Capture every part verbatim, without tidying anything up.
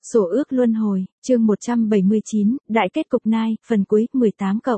Sổ ước luân hồi, chương một trăm bảy mươi chín, Đại kết cục nai, phần cuối, mười tám cộng.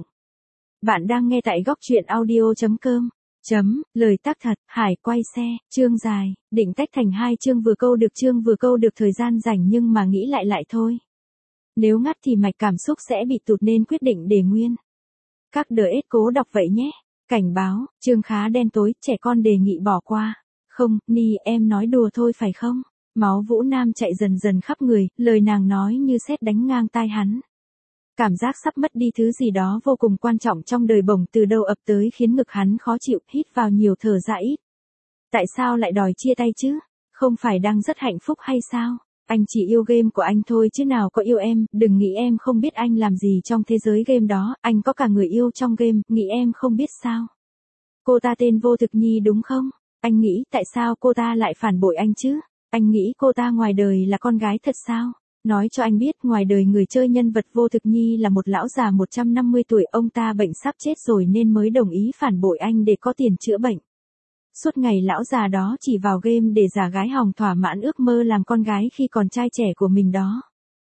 Bạn đang nghe tại góc truyện audio chấm com. Chấm, lời tác thật, Hải quay xe, chương dài, định tách thành hai chương vừa câu được chương vừa câu được thời gian rảnh nhưng mà nghĩ lại lại thôi. Nếu ngắt thì mạch cảm xúc sẽ bị tụt nên quyết định để nguyên. Các đờ ết cố đọc vậy nhé. Cảnh báo, chương khá đen tối, trẻ con đề nghị bỏ qua. Không, Ni em nói đùa thôi phải không? Máu Vũ Nam chạy dần dần khắp người, lời nàng nói như sét đánh ngang tai hắn. Cảm giác sắp mất đi thứ gì đó vô cùng quan trọng trong đời bổng từ đâu ập tới khiến ngực hắn khó chịu, hít vào nhiều thở ra ít. Tại sao lại đòi chia tay chứ? Không phải đang rất hạnh phúc hay sao? Anh chỉ yêu game của anh thôi chứ nào có yêu em, đừng nghĩ em không biết anh làm gì trong thế giới game đó, anh có cả người yêu trong game, nghĩ em không biết sao? Cô ta tên Vô Thực Nhi đúng không? Anh nghĩ tại sao cô ta lại phản bội anh chứ? Anh nghĩ cô ta ngoài đời là con gái thật sao? Nói cho anh biết ngoài đời người chơi nhân vật Vô Thực Nhi là một lão già một trăm năm mươi tuổi, ông ta bệnh sắp chết rồi nên mới đồng ý phản bội anh để có tiền chữa bệnh. Suốt ngày lão già đó chỉ vào game để giả gái hòng thỏa mãn ước mơ làm con gái khi còn trai trẻ của mình đó.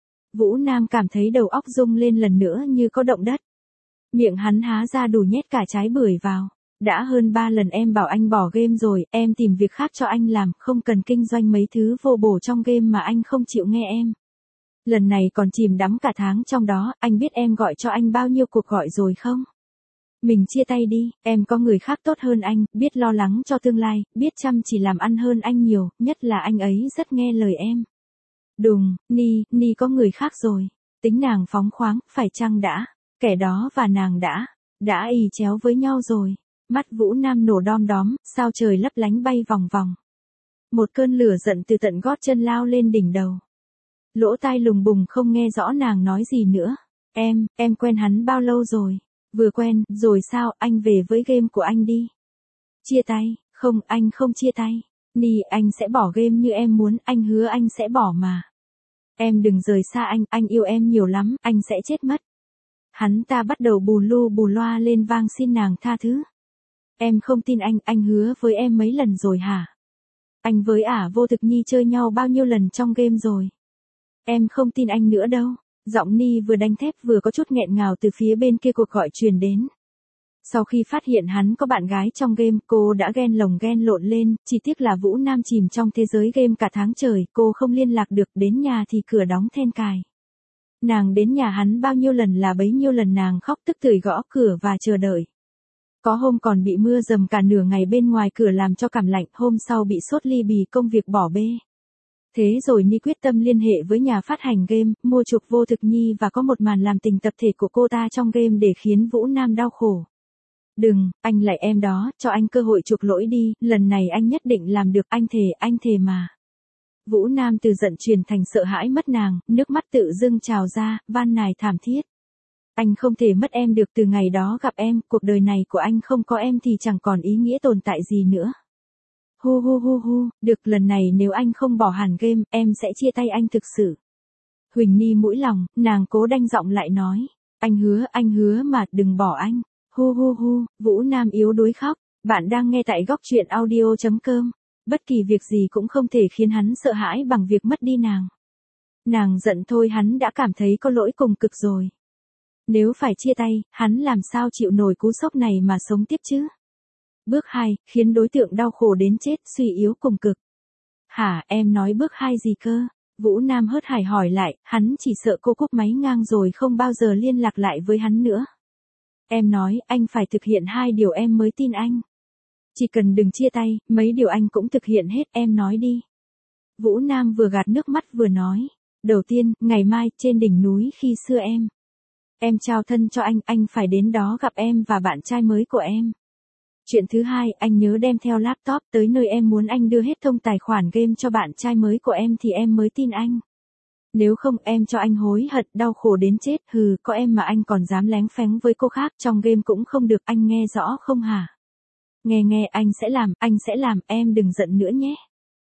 Vũ Nam cảm thấy đầu óc rung lên lần nữa như có động đất. Miệng hắn há ra đủ nhét cả trái bưởi vào. Đã hơn ba lần em bảo anh bỏ game rồi, em tìm việc khác cho anh làm, không cần kinh doanh mấy thứ vô bổ trong game mà anh không chịu nghe em. Lần này còn chìm đắm cả tháng trong đó, anh biết em gọi cho anh bao nhiêu cuộc gọi rồi không? Mình chia tay đi, em có người khác tốt hơn anh, biết lo lắng cho tương lai, biết chăm chỉ làm ăn hơn anh nhiều, nhất là anh ấy rất nghe lời em. Đùng, Ni, Ni có người khác rồi. Tính nàng phóng khoáng, phải chăng đã? Kẻ đó và nàng đã, đã ì chéo với nhau rồi. Mắt Vũ Nam nổ đom đóm, sao trời lấp lánh bay vòng vòng. Một cơn lửa giận từ tận gót chân lao lên đỉnh đầu. Lỗ tai lùng bùng không nghe rõ nàng nói gì nữa. Em, em quen hắn bao lâu rồi? Vừa quen, rồi sao, anh về với game của anh đi. Chia tay, không, anh không chia tay. Ni, anh sẽ bỏ game như em muốn, anh hứa anh sẽ bỏ mà. Em đừng rời xa anh, anh yêu em nhiều lắm, anh sẽ chết mất. Hắn ta bắt đầu bù lu bù loa lên vang xin nàng tha thứ. Em không tin anh, anh hứa với em mấy lần rồi hả? Anh với ả Vô Thực Nhi chơi nhau bao nhiêu lần trong game rồi? Em không tin anh nữa đâu. Giọng Ni vừa đanh thép vừa có chút nghẹn ngào từ phía bên kia cuộc gọi truyền đến. Sau khi phát hiện hắn có bạn gái trong game, cô đã ghen lồng ghen lộn lên, chỉ tiếc là Vũ Nam chìm trong thế giới game cả tháng trời, cô không liên lạc được, đến nhà thì cửa đóng then cài. Nàng đến nhà hắn bao nhiêu lần là bấy nhiêu lần nàng khóc tức tưởi gõ cửa và chờ đợi. Có hôm còn bị mưa dầm cả nửa ngày bên ngoài cửa làm cho cảm lạnh, hôm sau bị sốt ly bì công việc bỏ bê. Thế rồi Ni quyết tâm liên hệ với nhà phát hành game, mua chuộc Vô Thực Nhi và có một màn làm tình tập thể của cô ta trong game để khiến Vũ Nam đau khổ. Đừng, anh lại em đó, cho anh cơ hội chuộc lỗi đi, lần này anh nhất định làm được, anh thề, anh thề mà. Vũ Nam từ giận truyền thành sợ hãi mất nàng, nước mắt tự dưng trào ra, van nài thảm thiết. Anh không thể mất em được, từ ngày đó gặp em, cuộc đời này của anh không có em thì chẳng còn ý nghĩa tồn tại gì nữa. Hu hu hu hu, được, lần này nếu anh không bỏ hẳn game, em sẽ chia tay anh thực sự. Huỳnh Ni mũi lòng, nàng cố đanh giọng lại nói. Anh hứa, anh hứa mà, đừng bỏ anh. Hu hu hu, Vũ Nam yếu đuối khóc. Bạn đang nghe tại góc truyện audio chấm com. Bất kỳ việc gì cũng không thể khiến hắn sợ hãi bằng việc mất đi nàng. Nàng giận thôi, hắn đã cảm thấy có lỗi cùng cực rồi. Nếu phải chia tay, hắn làm sao chịu nổi cú sốc này mà sống tiếp chứ? Bước hai, khiến đối tượng đau khổ đến chết, suy yếu cùng cực. Hả, em nói bước hai gì cơ? Vũ Nam hớt hải hỏi lại, hắn chỉ sợ cô cúp máy ngang rồi không bao giờ liên lạc lại với hắn nữa. Em nói, anh phải thực hiện hai điều em mới tin anh. Chỉ cần đừng chia tay, mấy điều anh cũng thực hiện hết, em nói đi. Vũ Nam vừa gạt nước mắt vừa nói. Đầu tiên, ngày mai, trên đỉnh núi khi xưa em. Em trao thân cho anh, anh phải đến đó gặp em và bạn trai mới của em. Chuyện thứ hai, anh nhớ đem theo laptop tới nơi em muốn, anh đưa hết thông tài khoản game cho bạn trai mới của em thì em mới tin anh. Nếu không em cho anh hối hận đau khổ đến chết, hừ, có em mà anh còn dám lén phén với cô khác trong game cũng không được, anh nghe rõ không hả? Nghe nghe, anh sẽ làm, anh sẽ làm, em đừng giận nữa nhé.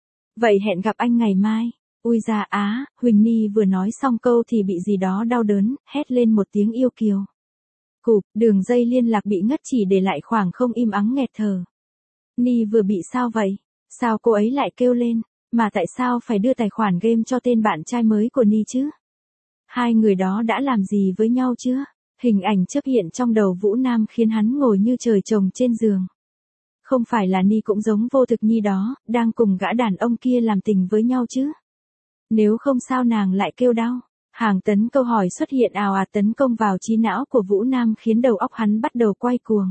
Vậy hẹn gặp anh ngày mai. Ui da á, Huỳnh Ni vừa nói xong câu thì bị gì đó đau đớn, hét lên một tiếng yêu kiều. Cụp, đường dây liên lạc bị ngắt chỉ để lại khoảng không im ắng nghẹt thở. Ni vừa bị sao vậy? Sao cô ấy lại kêu lên? Mà tại sao phải đưa tài khoản game cho tên bạn trai mới của Ni chứ? Hai người đó đã làm gì với nhau chưa? Hình ảnh chớp hiện trong đầu Vũ Nam khiến hắn ngồi như trời trồng trên giường. Không phải là Ni cũng giống Vô Thực Nhi đó, đang cùng gã đàn ông kia làm tình với nhau chứ? Nếu không sao nàng lại kêu đau? Hàng tấn câu hỏi xuất hiện ào ạt tấn công vào trí não của Vũ Nam khiến đầu óc hắn bắt đầu quay cuồng.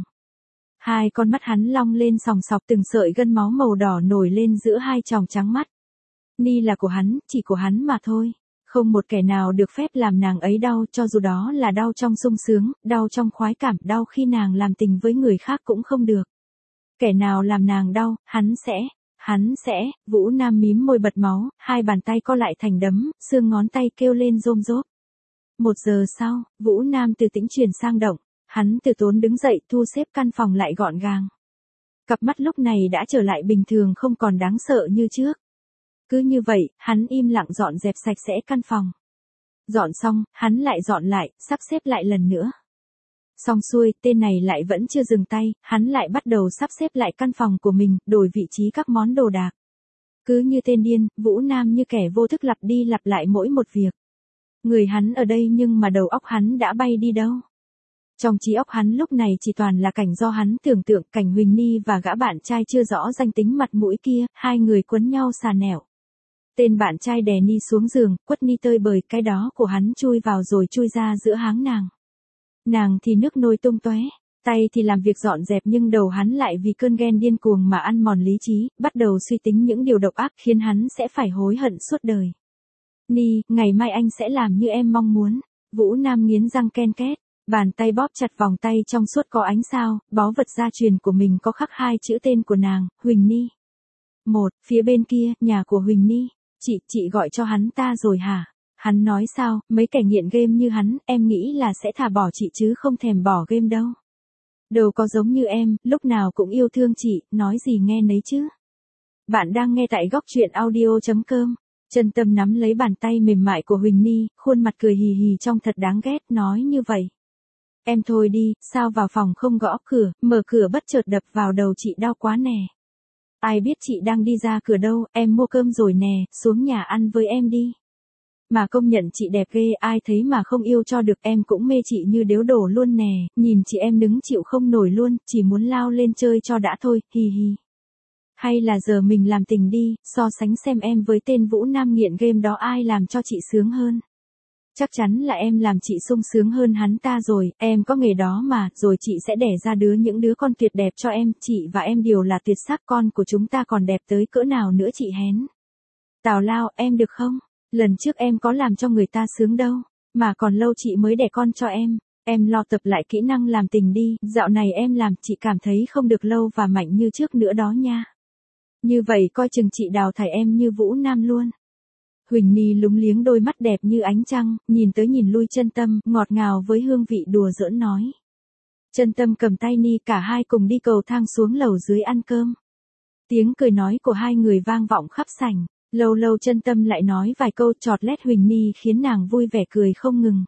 Hai con mắt hắn long lên sòng sọc, từng sợi gân máu màu đỏ nổi lên giữa hai tròng trắng mắt. Ni là của hắn, chỉ của hắn mà thôi. Không một kẻ nào được phép làm nàng ấy đau, cho dù đó là đau trong sung sướng, đau trong khoái cảm, đau khi nàng làm tình với người khác cũng không được. Kẻ nào làm nàng đau, hắn sẽ, hắn sẽ, Vũ Nam mím môi bật máu, hai bàn tay co lại thành đấm, xương ngón tay kêu lên rôm rốp. Một giờ sau, Vũ Nam từ tĩnh chuyển sang động, hắn từ tốn đứng dậy thu xếp căn phòng lại gọn gàng. Cặp mắt lúc này đã trở lại bình thường, không còn đáng sợ như trước. Cứ như vậy, hắn im lặng dọn dẹp sạch sẽ căn phòng. Dọn xong, hắn lại dọn lại, sắp xếp lại lần nữa. Xong xuôi, tên này lại vẫn chưa dừng tay, hắn lại bắt đầu sắp xếp lại căn phòng của mình, đổi vị trí các món đồ đạc. Cứ như tên điên, Vũ Nam như kẻ vô thức lặp đi lặp lại mỗi một việc. Người hắn ở đây nhưng mà đầu óc hắn đã bay đi đâu. Trong trí óc hắn lúc này chỉ toàn là cảnh do hắn tưởng tượng, cảnh Huỳnh Ni và gã bạn trai chưa rõ danh tính mặt mũi kia, hai người quấn nhau xà nẻo. Tên bạn trai đè Ni xuống giường, quất Ni tơi bời, cái đó của hắn chui vào rồi chui ra giữa háng nàng. Nàng thì nước nôi tung tóe, tay thì làm việc dọn dẹp nhưng đầu hắn lại vì cơn ghen điên cuồng mà ăn mòn lý trí, bắt đầu suy tính những điều độc ác khiến hắn sẽ phải hối hận suốt đời. Ni, ngày mai anh sẽ làm như em mong muốn. Vũ Nam nghiến răng ken két, bàn tay bóp chặt vòng tay trong suốt có ánh sao, báu vật gia truyền của mình có khắc hai chữ tên của nàng, Huỳnh Ni. Một, phía bên kia, nhà của Huỳnh Ni. Chị, chị gọi cho hắn ta rồi hả? Hắn nói sao, mấy kẻ nghiện game như hắn, em nghĩ là sẽ thả bỏ chị chứ không thèm bỏ game đâu. Đâu có giống như em, lúc nào cũng yêu thương chị, nói gì nghe nấy chứ. Bạn đang nghe tại góc truyện audio chấm com. Chân Tâm nắm lấy bàn tay mềm mại của Huỳnh Ni, khuôn mặt cười hì hì trông thật đáng ghét, nói như vậy. Em thôi đi, sao vào phòng không gõ cửa, mở cửa bất chợt đập vào đầu chị đau quá nè. Ai biết chị đang đi ra cửa đâu, em mua cơm rồi nè, xuống nhà ăn với em đi. Mà công nhận chị đẹp ghê, ai thấy mà không yêu cho được, em cũng mê chị như điếu đổ luôn nè, nhìn chị em đứng chịu không nổi luôn, chỉ muốn lao lên chơi cho đã thôi, hì hì. Hay là giờ mình làm tình đi, so sánh xem em với tên Vũ Nam nghiện game đó ai làm cho chị sướng hơn. Chắc chắn là em làm chị sung sướng hơn hắn ta rồi, em có nghề đó mà, rồi chị sẽ đẻ ra đứa những đứa con tuyệt đẹp cho em, chị và em đều là tuyệt sắc, con của chúng ta còn đẹp tới cỡ nào nữa chị hén. Tào lao, em được không? Lần trước em có làm cho người ta sướng đâu, mà còn lâu chị mới đẻ con cho em, em lo tập lại kỹ năng làm tình đi, dạo này em làm chị cảm thấy không được lâu và mạnh như trước nữa đó nha. Như vậy coi chừng chị đào thải em như Vũ Nam luôn. Huỳnh Ni lúng liếng đôi mắt đẹp như ánh trăng, nhìn tới nhìn lui Chân Tâm, ngọt ngào với hương vị đùa giỡn nói. Chân Tâm cầm tay Ni, cả hai cùng đi cầu thang xuống lầu dưới ăn cơm. Tiếng cười nói của hai người vang vọng khắp sảnh, lâu lâu Chân Tâm lại nói vài câu chọt lét Huỳnh Ni khiến nàng vui vẻ cười không ngừng.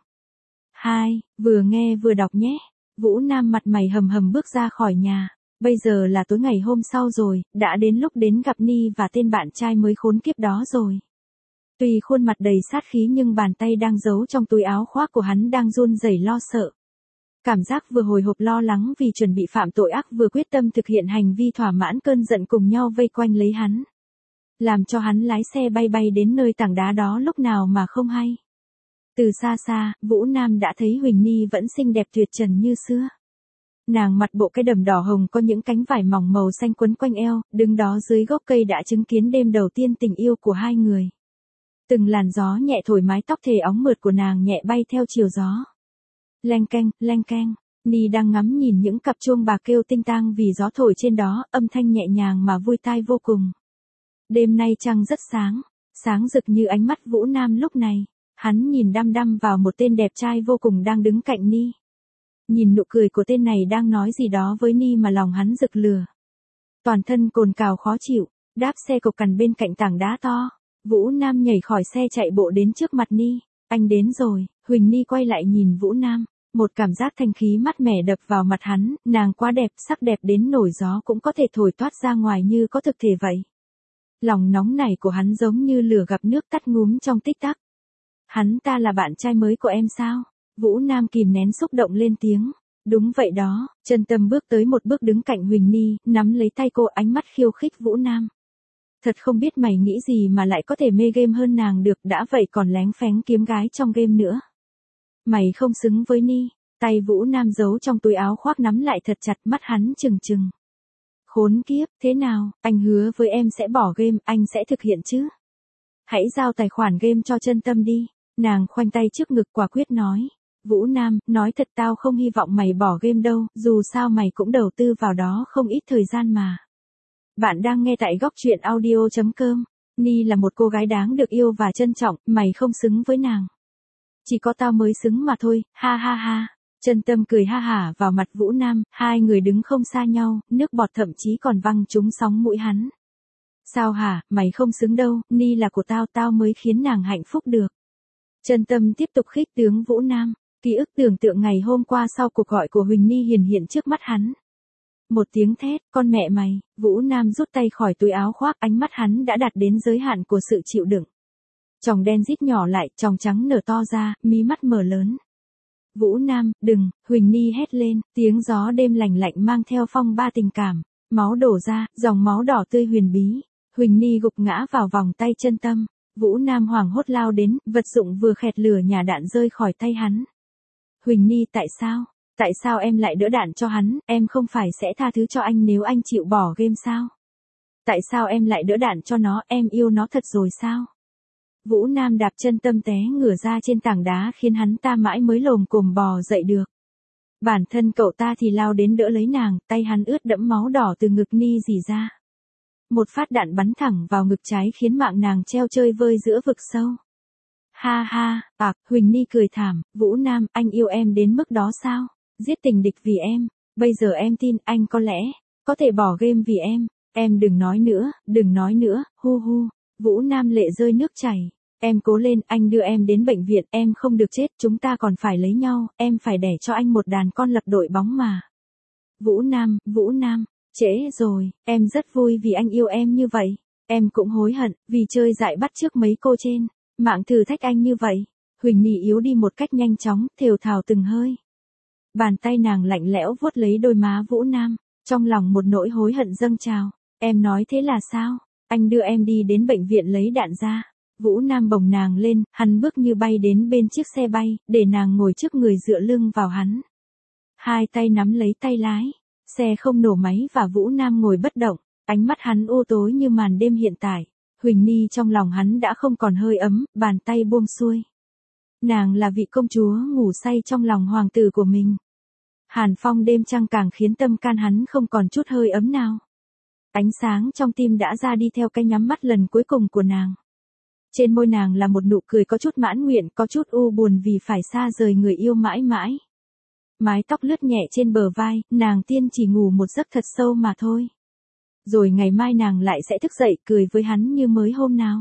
Hai, vừa nghe vừa đọc nhé. Vũ Nam mặt mày hầm hầm bước ra khỏi nhà. Bây giờ là tối ngày hôm sau rồi, đã đến lúc đến gặp Ni và tên bạn trai mới khốn kiếp đó rồi. Tuy khuôn mặt đầy sát khí nhưng bàn tay đang giấu trong túi áo khoác của hắn đang run rẩy lo sợ. Cảm giác vừa hồi hộp lo lắng vì chuẩn bị phạm tội ác vừa quyết tâm thực hiện hành vi thỏa mãn cơn giận cùng nhau vây quanh lấy hắn. Làm cho hắn lái xe bay bay đến nơi tảng đá đó lúc nào mà không hay. Từ xa xa, Vũ Nam đã thấy Huỳnh Ni vẫn xinh đẹp tuyệt trần như xưa. Nàng mặc bộ cái đầm đỏ hồng có những cánh vải mỏng màu xanh quấn quanh eo, đứng đó dưới gốc cây đã chứng kiến đêm đầu tiên tình yêu của hai người. Từng làn gió nhẹ thổi mái tóc thề óng mượt của nàng nhẹ bay theo chiều gió. Leng keng, leng keng, Ni đang ngắm nhìn những cặp chuông bạc kêu tinh tang vì gió thổi trên đó, âm thanh nhẹ nhàng mà vui tai vô cùng. Đêm nay trăng rất sáng, sáng rực như ánh mắt Vũ Nam lúc này. Hắn nhìn đăm đăm vào một tên đẹp trai vô cùng đang đứng cạnh Ni. Nhìn nụ cười của tên này đang nói gì đó với Ni mà lòng hắn rực lửa. Toàn thân cồn cào khó chịu, đáp xe cộc cằn bên cạnh tảng đá to. Vũ Nam nhảy khỏi xe chạy bộ đến trước mặt Ni. Anh đến rồi. Huỳnh Ni quay lại nhìn Vũ Nam. Một cảm giác thanh khí mát mẻ đập vào mặt hắn. Nàng quá đẹp, sắc đẹp đến nổi gió cũng có thể thổi toát ra ngoài như có thực thể vậy. Lòng nóng nảy của hắn giống như lửa gặp nước tắt ngúm trong tích tắc. Hắn ta là bạn trai mới của em sao? Vũ Nam kìm nén xúc động lên tiếng. Đúng vậy đó, Chân Tâm bước tới một bước đứng cạnh Huỳnh Ni, nắm lấy tay cô, ánh mắt khiêu khích Vũ Nam. Thật không biết mày nghĩ gì mà lại có thể mê game hơn nàng được, đã vậy còn lén phén kiếm gái trong game nữa. Mày không xứng với Ni. Tay Vũ Nam giấu trong túi áo khoác nắm lại thật chặt, mắt hắn trừng trừng. Khốn kiếp, thế nào, anh hứa với em sẽ bỏ game, anh sẽ thực hiện chứ. Hãy giao tài khoản game cho Chân Tâm đi. Nàng khoanh tay trước ngực quả quyết nói. Vũ Nam, nói thật tao không hy vọng mày bỏ game đâu, dù sao mày cũng đầu tư vào đó không ít thời gian mà. Bạn đang nghe tại góc truyện audio.com. Ni là một cô gái đáng được yêu và trân trọng, mày không xứng với nàng. Chỉ có tao mới xứng mà thôi, ha ha ha. Chân Tâm cười ha hả vào mặt Vũ Nam, hai người đứng không xa nhau, nước bọt thậm chí còn văng trúng sóng mũi hắn. Sao hả, mày không xứng đâu, Ni là của tao, tao mới khiến nàng hạnh phúc được. Chân Tâm tiếp tục khích tướng Vũ Nam, ký ức tưởng tượng ngày hôm qua sau cuộc gọi của Huỳnh Ni hiển hiện trước mắt hắn. Một tiếng thét, con mẹ mày, Vũ Nam rút tay khỏi túi áo khoác, ánh mắt hắn đã đạt đến giới hạn của sự chịu đựng. Tròng đen rít nhỏ lại, tròng trắng nở to ra, mí mắt mở lớn. Vũ Nam, đừng, Huỳnh Ni hét lên, tiếng gió đêm lạnh lạnh mang theo phong ba tình cảm, máu đổ ra, dòng máu đỏ tươi huyền bí. Huỳnh Ni gục ngã vào vòng tay Chân Tâm, Vũ Nam hoảng hốt lao đến, vật dụng vừa khẹt lửa nhà đạn rơi khỏi tay hắn. Huỳnh Ni, tại sao? Tại sao em lại đỡ đạn cho hắn, em không phải sẽ tha thứ cho anh nếu anh chịu bỏ game sao? Tại sao em lại đỡ đạn cho nó, em yêu nó thật rồi sao? Vũ Nam đạp Chân Tâm té ngửa ra trên tảng đá khiến hắn ta mãi mới lồm cồm bò dậy được. Bản thân cậu ta thì lao đến đỡ lấy nàng, tay hắn ướt đẫm máu đỏ từ ngực Ni rỉ ra. Một phát đạn bắn thẳng vào ngực trái khiến mạng nàng treo chơi vơi giữa vực sâu. Ha ha, ạc, Huỳnh Ni cười thảm, Vũ Nam, anh yêu em đến mức đó sao? Giết tình địch vì em, bây giờ em tin anh có lẽ, có thể bỏ game vì em, em đừng nói nữa, đừng nói nữa, hu hu. Vũ Nam lệ rơi nước chảy, em cố lên, anh đưa em đến bệnh viện, em không được chết, chúng ta còn phải lấy nhau, em phải đẻ cho anh một đàn con lập đội bóng mà. Vũ Nam, Vũ Nam, trễ rồi, em rất vui vì anh yêu em như vậy, em cũng hối hận, vì chơi dại bắt chước mấy cô trên, mạng thử thách anh như vậy. Huỳnh Ni yếu đi một cách nhanh chóng, thều thào từng hơi. Bàn tay nàng lạnh lẽo vuốt lấy đôi má Vũ Nam, trong lòng một nỗi hối hận dâng trào. Em nói thế là sao? Anh đưa em đi đến bệnh viện lấy đạn ra. Vũ Nam bồng nàng lên, hắn bước như bay đến bên chiếc xe bay, để nàng ngồi trước người dựa lưng vào hắn. Hai tay nắm lấy tay lái, xe không nổ máy và Vũ Nam ngồi bất động, ánh mắt hắn u tối như màn đêm hiện tại. Huỳnh Ni trong lòng hắn đã không còn hơi ấm, bàn tay buông xuôi. Nàng là vị công chúa ngủ say trong lòng hoàng tử của mình. Hàn phong đêm trăng càng khiến tâm can hắn không còn chút hơi ấm nào. Ánh sáng trong tim đã ra đi theo cái nhắm mắt lần cuối cùng của nàng. Trên môi nàng là một nụ cười có chút mãn nguyện, có chút u buồn vì phải xa rời người yêu mãi mãi. Mái tóc lướt nhẹ trên bờ vai, nàng tiên chỉ ngủ một giấc thật sâu mà thôi. Rồi ngày mai nàng lại sẽ thức dậy cười với hắn như mới hôm nào.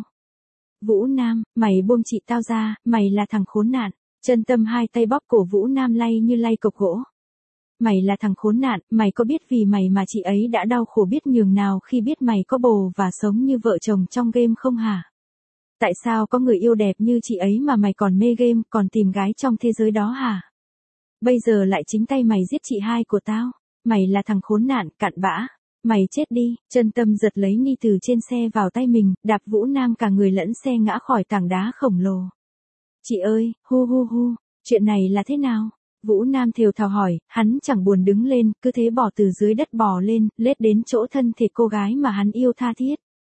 Vũ Nam, mày buông chị tao ra, mày là thằng khốn nạn. Chân Tâm hai tay bóp cổ Vũ Nam lay như lay cọc gỗ. Mày là thằng khốn nạn, mày có biết vì mày mà chị ấy đã đau khổ biết nhường nào khi biết mày có bồ và sống như vợ chồng trong game không hả? Tại sao có người yêu đẹp như chị ấy mà mày còn mê game, còn tìm gái trong thế giới đó hả? Bây giờ lại chính tay mày giết chị hai của tao. Mày là thằng khốn nạn, cặn bã. Mày chết đi. Chân Tâm giật lấy Ni từ trên xe vào tay mình, đạp Vũ Nam cả người lẫn xe ngã khỏi tảng đá khổng lồ. Chị ơi, hu hu hu, chuyện này là thế nào? Vũ Nam thều thào hỏi, hắn chẳng buồn đứng lên, cứ thế bỏ từ dưới đất bò lên, lết đến chỗ thân thể cô gái mà hắn yêu tha thiết.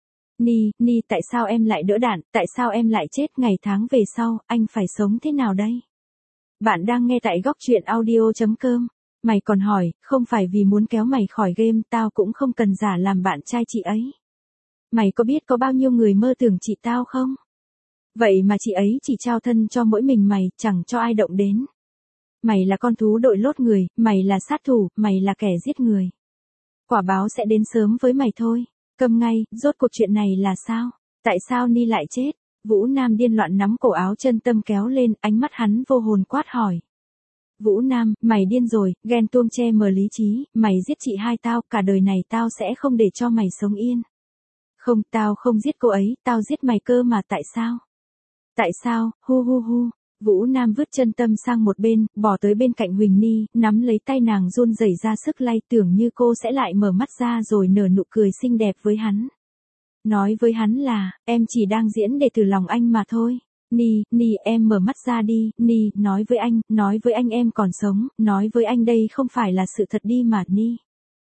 Ni, Ni, tại sao em lại đỡ đạn, tại sao em lại chết ngày tháng về sau, anh phải sống thế nào đây? Bạn đang nghe tại góc truyện audio.com. Mày còn hỏi, không phải vì muốn kéo mày khỏi game, tao cũng không cần giả làm bạn trai chị ấy. Mày có biết có bao nhiêu người mơ tưởng chị tao không? Vậy mà chị ấy chỉ trao thân cho mỗi mình mày, chẳng cho ai động đến. Mày là con thú đội lốt người, mày là sát thủ, mày là kẻ giết người. Quả báo sẽ đến sớm với mày thôi. Câm ngay, rốt cuộc chuyện này là sao? Tại sao Ni lại chết? Vũ Nam điên loạn nắm cổ áo Chân Tâm kéo lên, ánh mắt hắn vô hồn quát hỏi. Vũ Nam, mày điên rồi, ghen tuông che mờ lý trí, mày giết chị hai tao, cả đời này tao sẽ không để cho mày sống yên. Không, tao không giết cô ấy, tao giết mày cơ mà tại sao? Tại sao, hu hu hu. Vũ Nam vứt chân tâm sang một bên, bỏ tới bên cạnh Huỳnh Ni, nắm lấy tay nàng run rẩy ra sức lay, tưởng như cô sẽ lại mở mắt ra rồi nở nụ cười xinh đẹp với hắn. Nói với hắn là, em chỉ đang diễn để từ lòng anh mà thôi. Ni, Ni em mở mắt ra đi, Ni, nói với anh, nói với anh em còn sống, nói với anh đây không phải là sự thật đi mà Ni.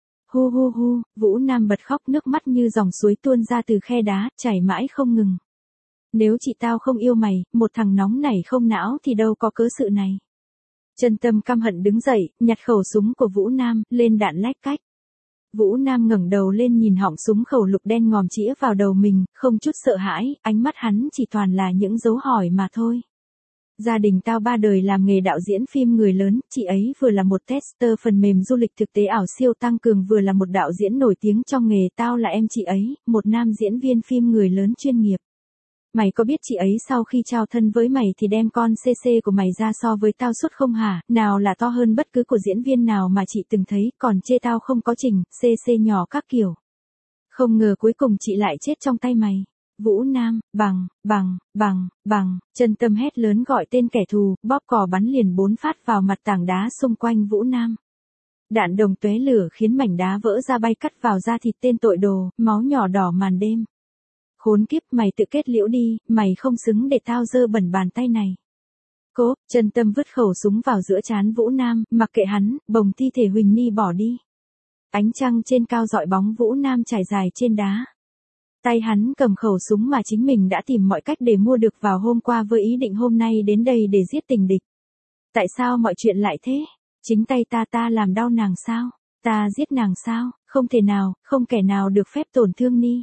Hu hu hu, Vũ Nam bật khóc, nước mắt như dòng suối tuôn ra từ khe đá, chảy mãi không ngừng. Nếu chị tao không yêu mày, một thằng nóng nảy không não thì đâu có cớ sự này. Chân tâm căm hận đứng dậy, nhặt khẩu súng của Vũ Nam, lên đạn lách cách. Vũ Nam ngẩng đầu lên nhìn họng súng khẩu lục đen ngòm chĩa vào đầu mình, không chút sợ hãi, ánh mắt hắn chỉ toàn là những dấu hỏi mà thôi. Gia đình tao ba đời làm nghề đạo diễn phim người lớn, chị ấy vừa là một tester phần mềm du lịch thực tế ảo siêu tăng cường, vừa là một đạo diễn nổi tiếng trong nghề, tao là em chị ấy, một nam diễn viên phim người lớn chuyên nghiệp. Mày có biết chị ấy sau khi trao thân với mày thì đem con xê xê của mày ra so với tao suốt không hả, nào là to hơn bất cứ của diễn viên nào mà chị từng thấy, còn chê tao không có trình, xê xê nhỏ các kiểu. Không ngờ cuối cùng chị lại chết trong tay mày. Vũ Nam, bằng, bằng, bằng, bằng, chân tâm hét lớn gọi tên kẻ thù, bóp cò bắn liền bốn phát vào mặt tảng đá xung quanh Vũ Nam. Đạn đồng tóe lửa khiến mảnh đá vỡ ra bay cắt vào da thịt tên tội đồ, máu nhỏ đỏ màn đêm. Khốn kiếp, mày tự kết liễu đi, mày không xứng để tao dơ bẩn bàn tay này. Cố, chân tâm vứt khẩu súng vào giữa trán Vũ Nam, mặc kệ hắn, bồng thi thể Huỳnh Ni bỏ đi. Ánh trăng trên cao dọi bóng Vũ Nam trải dài trên đá. Tay hắn cầm khẩu súng mà chính mình đã tìm mọi cách để mua được vào hôm qua với ý định hôm nay đến đây để giết tình địch. Tại sao mọi chuyện lại thế? Chính tay ta ta làm đau nàng sao? Ta giết nàng sao? Không thể nào, không kẻ nào được phép tổn thương Ni.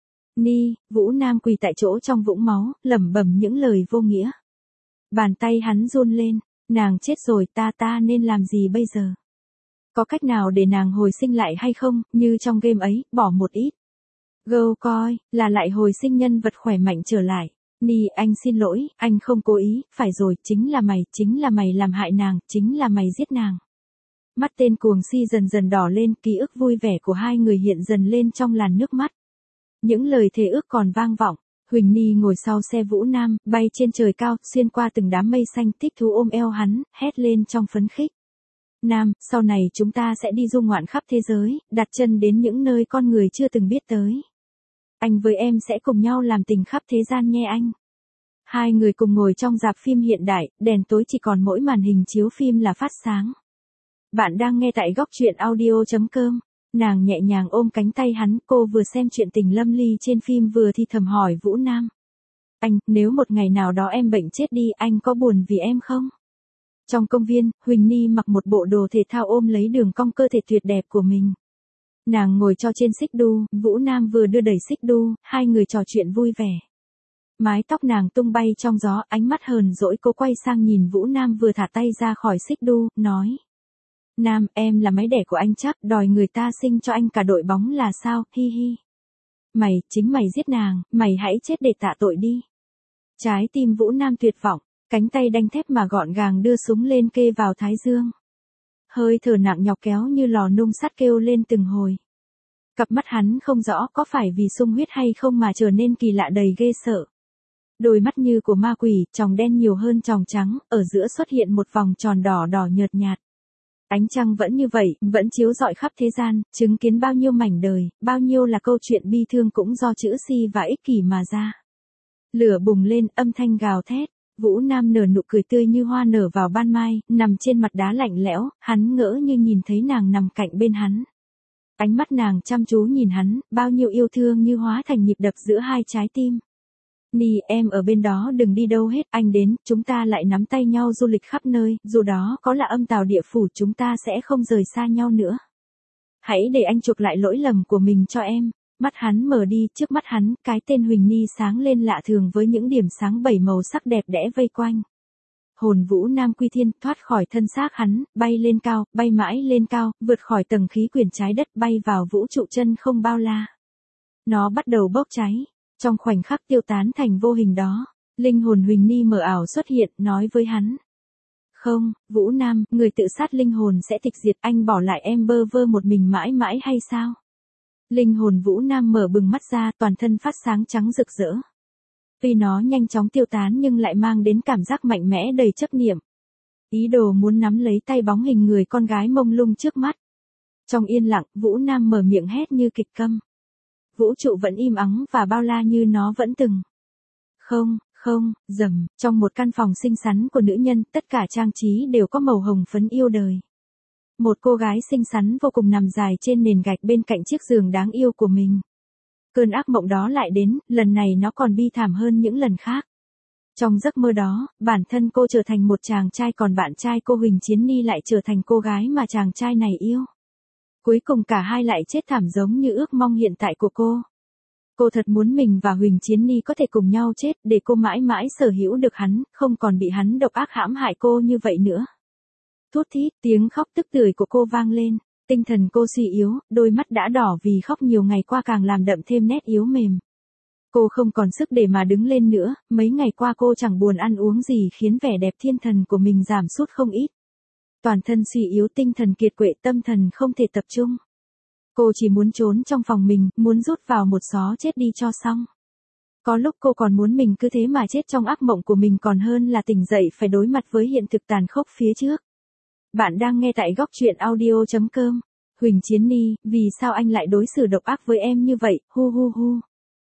Ni, Vũ Nam quỳ tại chỗ trong vũng máu, lẩm bẩm những lời vô nghĩa. Bàn tay hắn run lên, nàng chết rồi, ta ta nên làm gì bây giờ? Có cách nào để nàng hồi sinh lại hay không, như trong game ấy, bỏ một ít. Go coi, là lại hồi sinh nhân vật khỏe mạnh trở lại. Ni, anh xin lỗi, anh không cố ý, phải rồi, chính là mày, chính là mày làm hại nàng, chính là mày giết nàng. Mắt tên cuồng si dần dần đỏ lên, ký ức vui vẻ của hai người hiện dần lên trong làn nước mắt. Những lời thề ước còn vang vọng. Huỳnh Ni ngồi sau xe Vũ Nam, bay trên trời cao, xuyên qua từng đám mây xanh, thích thú ôm eo hắn, hét lên trong phấn khích. Nam, sau này chúng ta sẽ đi du ngoạn khắp thế giới, đặt chân đến những nơi con người chưa từng biết tới. Anh với em sẽ cùng nhau làm tình khắp thế gian nghe anh. Hai người cùng ngồi trong rạp phim hiện đại, đèn tối chỉ còn mỗi màn hình chiếu phim là phát sáng. Bạn đang nghe tại góc truyện audio chấm com. Nàng nhẹ nhàng ôm cánh tay hắn, cô vừa xem chuyện tình lâm ly trên phim vừa thì thầm hỏi Vũ Nam. Anh, nếu một ngày nào đó em bệnh chết đi, anh có buồn vì em không? Trong công viên, Huỳnh Ni mặc một bộ đồ thể thao ôm lấy đường cong cơ thể tuyệt đẹp của mình. Nàng ngồi cho trên xích đu, Vũ Nam vừa đưa đẩy xích đu, hai người trò chuyện vui vẻ. Mái tóc nàng tung bay trong gió, ánh mắt hờn dỗi, cô quay sang nhìn Vũ Nam vừa thả tay ra khỏi xích đu, nói. Nam, em là máy đẻ của anh chắc, đòi người ta sinh cho anh cả đội bóng là sao, hi hi. Mày, chính mày giết nàng, mày hãy chết để tạ tội đi. Trái tim Vũ Nam tuyệt vọng, cánh tay đanh thép mà gọn gàng đưa súng lên kê vào thái dương. Hơi thở nặng nhọc kéo như lò nung sắt kêu lên từng hồi. Cặp mắt hắn không rõ có phải vì sung huyết hay không mà trở nên kỳ lạ đầy ghê sợ. Đôi mắt như của ma quỷ, tròng đen nhiều hơn tròng trắng, ở giữa xuất hiện một vòng tròn đỏ đỏ nhợt nhạt. Ánh trăng vẫn như vậy, vẫn chiếu rọi khắp thế gian, chứng kiến bao nhiêu mảnh đời, bao nhiêu là câu chuyện bi thương cũng do chữ si và ích kỷ mà ra. Lửa bùng lên, âm thanh gào thét, Vũ Nam nở nụ cười tươi như hoa nở vào ban mai, nằm trên mặt đá lạnh lẽo, hắn ngỡ như nhìn thấy nàng nằm cạnh bên hắn. Ánh mắt nàng chăm chú nhìn hắn, bao nhiêu yêu thương như hóa thành nhịp đập giữa hai trái tim. Ni, em ở bên đó đừng đi đâu hết, anh đến, chúng ta lại nắm tay nhau du lịch khắp nơi, dù đó có là âm tào địa phủ chúng ta sẽ không rời xa nhau nữa. Hãy để anh chuộc lại lỗi lầm của mình cho em. Mắt hắn mở đi, trước mắt hắn, cái tên Huỳnh Ni sáng lên lạ thường với những điểm sáng bảy màu sắc đẹp đẽ vây quanh. Hồn Vũ Nam quy thiên, thoát khỏi thân xác hắn, bay lên cao, bay mãi lên cao, vượt khỏi tầng khí quyển trái đất, bay vào vũ trụ chân không bao la. Nó bắt đầu bốc cháy. Trong khoảnh khắc tiêu tán thành vô hình đó, linh hồn Huỳnh Ni mờ ảo xuất hiện, nói với hắn. Không, Vũ Nam, người tự sát linh hồn sẽ tịch diệt, anh bỏ lại em bơ vơ một mình mãi mãi hay sao? Linh hồn Vũ Nam mở bừng mắt ra, toàn thân phát sáng trắng rực rỡ. Tuy nó nhanh chóng tiêu tán nhưng lại mang đến cảm giác mạnh mẽ đầy chấp niệm. Ý đồ muốn nắm lấy tay bóng hình người con gái mông lung trước mắt. Trong yên lặng, Vũ Nam mở miệng hét như kịch câm. Vũ trụ vẫn im ắng và bao la như nó vẫn từng. Không, không, rầm, trong một căn phòng xinh xắn của nữ nhân, tất cả trang trí đều có màu hồng phấn yêu đời. Một cô gái xinh xắn vô cùng nằm dài trên nền gạch bên cạnh chiếc giường đáng yêu của mình. Cơn ác mộng đó lại đến, lần này nó còn bi thảm hơn những lần khác. Trong giấc mơ đó, bản thân cô trở thành một chàng trai, còn bạn trai cô Huỳnh Chiến Ni lại trở thành cô gái mà chàng trai này yêu. Cuối cùng cả hai lại chết thảm giống như ước mong hiện tại của cô. Cô thật muốn mình và Huỳnh Chiến Ni có thể cùng nhau chết để cô mãi mãi sở hữu được hắn, không còn bị hắn độc ác hãm hại cô như vậy nữa. Thút thít, tiếng khóc tức tưởi của cô vang lên, tinh thần cô suy yếu, đôi mắt đã đỏ vì khóc nhiều ngày qua càng làm đậm thêm nét yếu mềm. Cô không còn sức để mà đứng lên nữa, mấy ngày qua cô chẳng buồn ăn uống gì khiến vẻ đẹp thiên thần của mình giảm sút không ít. Toàn thân suy yếu, tinh thần kiệt quệ, tâm thần không thể tập trung. Cô chỉ muốn trốn trong phòng mình, muốn rút vào một xó chết đi cho xong. Có lúc cô còn muốn mình cứ thế mà chết trong ác mộng của mình còn hơn là tỉnh dậy phải đối mặt với hiện thực tàn khốc phía trước. Bạn đang nghe tại góc truyện audio chấm com. Huỳnh Chiến Ni, vì sao anh lại đối xử độc ác với em như vậy, hu hu hu.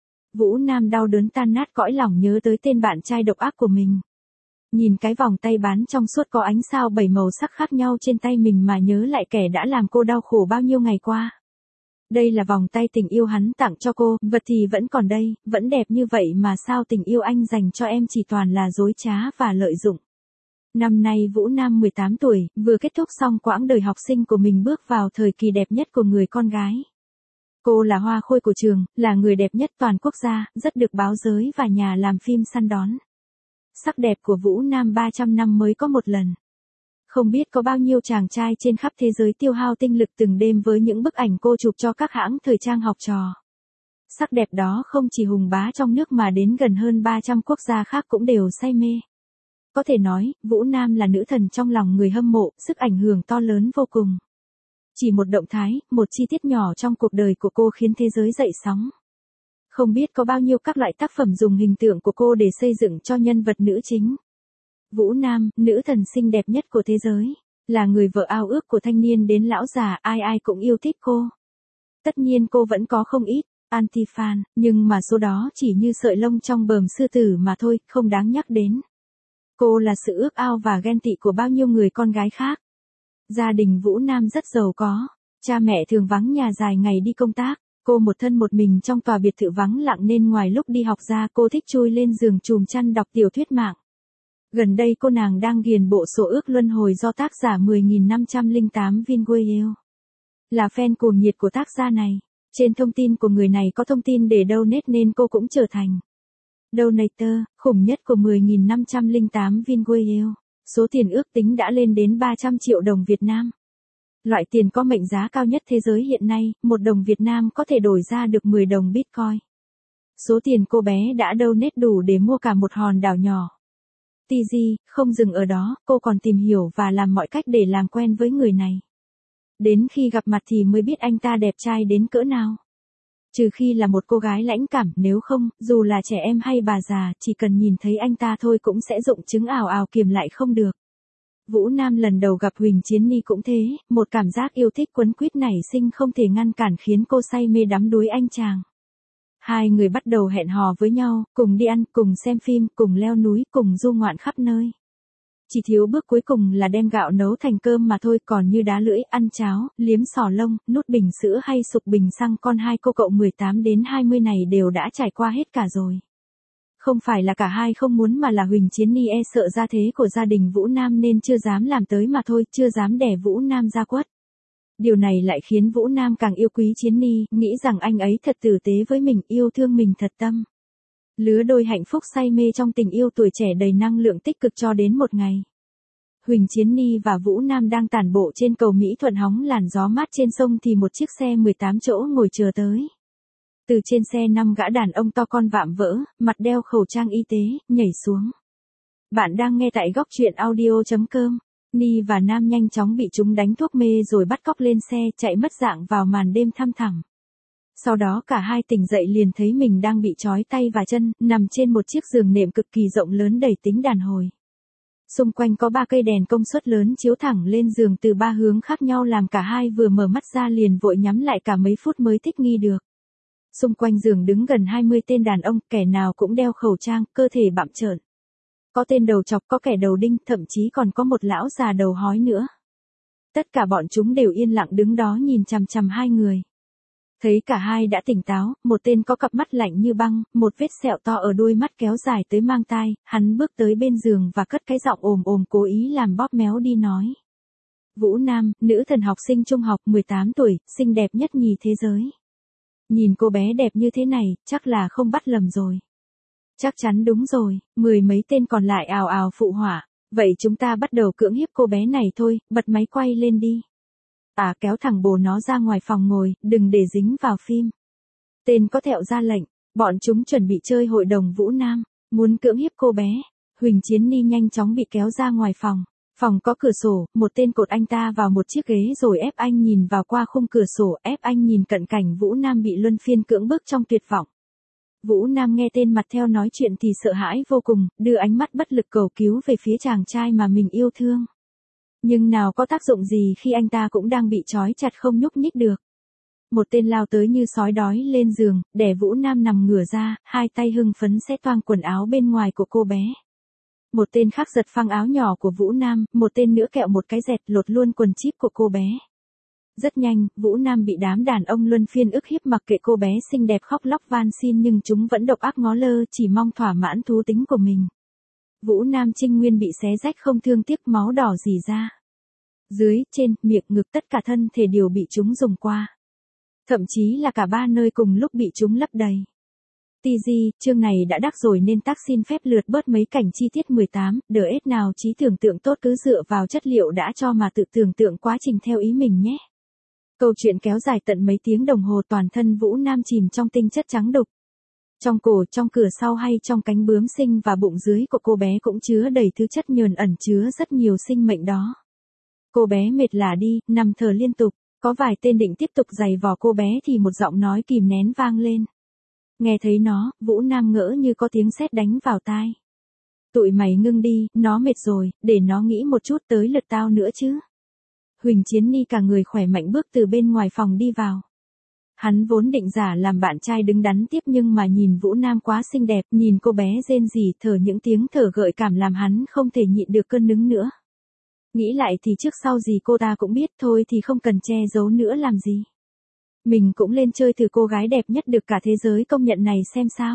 Vũ Nam đau đớn tan nát cõi lòng nhớ tới tên bạn trai độc ác của mình. Nhìn cái vòng tay bán trong suốt có ánh sao bảy màu sắc khác nhau trên tay mình mà nhớ lại kẻ đã làm cô đau khổ bao nhiêu ngày qua. Đây là vòng tay tình yêu hắn tặng cho cô, vật thì vẫn còn đây, vẫn đẹp như vậy mà sao tình yêu anh dành cho em chỉ toàn là dối trá và lợi dụng. Năm nay Vũ Nam mười tám tuổi, vừa kết thúc xong quãng đời học sinh của mình, bước vào thời kỳ đẹp nhất của người con gái. Cô là hoa khôi của trường, là người đẹp nhất toàn quốc gia, rất được báo giới và nhà làm phim săn đón. Sắc đẹp của Vũ Nam ba trăm năm mới có một lần. Không biết có bao nhiêu chàng trai trên khắp thế giới tiêu hao tinh lực từng đêm với những bức ảnh cô chụp cho các hãng thời trang học trò. Sắc đẹp đó không chỉ hùng bá trong nước mà đến gần hơn ba trăm quốc gia khác cũng đều say mê. Có thể nói, Vũ Nam là nữ thần trong lòng người hâm mộ, sức ảnh hưởng to lớn vô cùng. Chỉ một động thái, một chi tiết nhỏ trong cuộc đời của cô khiến thế giới dậy sóng. Không biết có bao nhiêu các loại tác phẩm dùng hình tượng của cô để xây dựng cho nhân vật nữ chính. Vũ Nam, nữ thần xinh đẹp nhất của thế giới, là người vợ ao ước của thanh niên đến lão già, ai ai cũng yêu thích cô. Tất nhiên cô vẫn có không ít anti-fan, nhưng mà số đó chỉ như sợi lông trong bờm sư tử mà thôi, không đáng nhắc đến. Cô là sự ước ao và ghen tị của bao nhiêu người con gái khác. Gia đình Vũ Nam rất giàu có, cha mẹ thường vắng nhà dài ngày đi công tác, cô một thân một mình trong tòa biệt thự vắng lặng nên ngoài lúc đi học ra cô thích chui lên giường chùm chăn đọc tiểu thuyết mạng. Gần đây cô nàng đang ghiền bộ Số ước luân hồi do tác giả mười nghìn năm trăm lẻ tám Vin Guiel. Là fan cuồng nhiệt của tác gia này, trên thông tin của người này có thông tin để donate nên cô cũng trở thành donator khủng nhất của mười nghìn năm trăm lẻ tám Vin Guiel. Số tiền ước tính đã lên đến ba trăm triệu đồng Việt Nam. Loại tiền có mệnh giá cao nhất thế giới hiện nay, một đồng Việt Nam có thể đổi ra được mười đồng Bitcoin. Số tiền cô bé đã donate đủ để mua cả một hòn đảo nhỏ. tê giê, không dừng ở đó, cô còn tìm hiểu và làm mọi cách để làm quen với người này. Đến khi gặp mặt thì mới biết anh ta đẹp trai đến cỡ nào. Trừ khi là một cô gái lãnh cảm, nếu không, dù là trẻ em hay bà già, chỉ cần nhìn thấy anh ta thôi cũng sẽ rụng trứng ào ào kiềm lại không được. Vũ Nam lần đầu gặp Huỳnh Chiến Ni cũng thế, một cảm giác yêu thích quấn quýt nảy sinh không thể ngăn cản khiến cô say mê đắm đuối anh chàng. Hai người bắt đầu hẹn hò với nhau, cùng đi ăn, cùng xem phim, cùng leo núi, cùng du ngoạn khắp nơi. Chỉ thiếu bước cuối cùng là đem gạo nấu thành cơm mà thôi, còn như đá lưỡi, ăn cháo, liếm sò lông, nút bình sữa hay sục bình xăng con hai cô cậu mười tám đến hai mươi này đều đã trải qua hết cả rồi. Không phải là cả hai không muốn mà là Huỳnh Chiến Ni e sợ gia thế của gia đình Vũ Nam nên chưa dám làm tới mà thôi, chưa dám đẻ Vũ Nam ra quất. Điều này lại khiến Vũ Nam càng yêu quý Chiến Ni, nghĩ rằng anh ấy thật tử tế với mình, yêu thương mình thật tâm. Lứa đôi hạnh phúc say mê trong tình yêu tuổi trẻ đầy năng lượng tích cực cho đến một ngày. Huỳnh Chiến Ni và Vũ Nam đang tản bộ trên cầu Mỹ Thuận hóng làn gió mát trên sông thì một chiếc xe mười tám chỗ ngồi chờ tới. Từ trên xe năm gã đàn ông to con vạm vỡ, mặt đeo khẩu trang y tế, nhảy xuống. Bạn đang nghe tại góc truyện audio chấm com. Ni và Nam nhanh chóng bị chúng đánh thuốc mê rồi bắt cóc lên xe chạy mất dạng vào màn đêm thăm thẳm. Sau đó cả hai tỉnh dậy liền thấy mình đang bị trói tay và chân, nằm trên một chiếc giường nệm cực kỳ rộng lớn đầy tính đàn hồi. Xung quanh có ba cây đèn công suất lớn chiếu thẳng lên giường từ ba hướng khác nhau làm cả hai vừa mở mắt ra liền vội nhắm lại cả mấy phút mới thích nghi được. Xung quanh giường đứng gần hai mươi tên đàn ông, kẻ nào cũng đeo khẩu trang, cơ thể bặm trợn. Có tên đầu chọc, có kẻ đầu đinh, thậm chí còn có một lão già đầu hói nữa. Tất cả bọn chúng đều yên lặng đứng đó nhìn chằm chằm hai người. Thấy cả hai đã tỉnh táo, một tên có cặp mắt lạnh như băng, một vết sẹo to ở đuôi mắt kéo dài tới mang tai, hắn bước tới bên giường và cất cái giọng ồm ồm cố ý làm bóp méo đi nói. Vũ Nam, nữ thần học sinh trung học mười tám tuổi, xinh đẹp nhất nhì thế giới. Nhìn cô bé đẹp như thế này, chắc là không bắt lầm rồi. Chắc chắn đúng rồi, mười mấy tên còn lại ào ào phụ họa. Vậy chúng ta bắt đầu cưỡng hiếp cô bé này thôi, bật máy quay lên đi. À kéo thẳng bồ nó ra ngoài phòng ngồi, đừng để dính vào phim. Tên có thẹo ra lệnh, bọn chúng chuẩn bị chơi hội đồng Vũ Nam, muốn cưỡng hiếp cô bé. Huỳnh Chiến Ni nhanh chóng bị kéo ra ngoài phòng. Phòng có cửa sổ, một tên cột anh ta vào một chiếc ghế rồi ép anh nhìn vào qua khung cửa sổ, ép anh nhìn cận cảnh Vũ Nam bị luân phiên cưỡng bức trong tuyệt vọng. Vũ Nam nghe tên mặt theo nói chuyện thì sợ hãi vô cùng, đưa ánh mắt bất lực cầu cứu về phía chàng trai mà mình yêu thương. Nhưng nào có tác dụng gì khi anh ta cũng đang bị trói chặt không nhúc nhích được. Một tên lao tới như sói đói lên giường, đè Vũ Nam nằm ngửa ra, hai tay hưng phấn xé toang quần áo bên ngoài của cô bé. Một tên khác giật phăng áo nhỏ của Vũ Nam, một tên nữa kẹo một cái dẹt lột luôn quần chíp của cô bé. Rất nhanh, Vũ Nam bị đám đàn ông luân phiên ức hiếp mặc kệ cô bé xinh đẹp khóc lóc van xin nhưng chúng vẫn độc ác ngó lơ chỉ mong thỏa mãn thú tính của mình. Vũ Nam Trinh Nguyên bị xé rách không thương tiếc máu đỏ rỉ ra. Dưới, trên, miệng, ngực tất cả thân thể đều bị chúng dùng qua. Thậm chí là cả ba nơi cùng lúc bị chúng lấp đầy. tê giê, chương này đã đắc rồi nên tác xin phép lượt bớt mấy cảnh chi tiết mười tám, đỡ ết nào trí tưởng tượng tốt cứ dựa vào chất liệu đã cho mà tự tưởng tượng quá trình theo ý mình nhé. Câu chuyện kéo dài tận mấy tiếng đồng hồ toàn thân Vũ Nam chìm trong tinh chất trắng đục. Trong cổ, trong cửa sau hay trong cánh bướm sinh và bụng dưới của cô bé cũng chứa đầy thứ chất nhờn ẩn chứa rất nhiều sinh mệnh đó. Cô bé mệt lả đi, nằm thở liên tục, có vài tên định tiếp tục giày vò cô bé thì một giọng nói kìm nén vang lên. Nghe thấy nó, Vũ Nam ngỡ như có tiếng sét đánh vào tai. Tụi mày ngưng đi, nó mệt rồi, để nó nghĩ một chút tới lượt tao nữa chứ. Huỳnh Chiến Ni cả người khỏe mạnh bước từ bên ngoài phòng đi vào. Hắn vốn định giả làm bạn trai đứng đắn tiếp nhưng mà nhìn Vũ Nam quá xinh đẹp, nhìn cô bé rên rỉ thở những tiếng thở gợi cảm làm hắn không thể nhịn được cơn nứng nữa. Nghĩ lại thì trước sau gì cô ta cũng biết thôi thì không cần che giấu nữa làm gì. Mình cũng lên chơi thử cô gái đẹp nhất được cả thế giới công nhận này xem sao.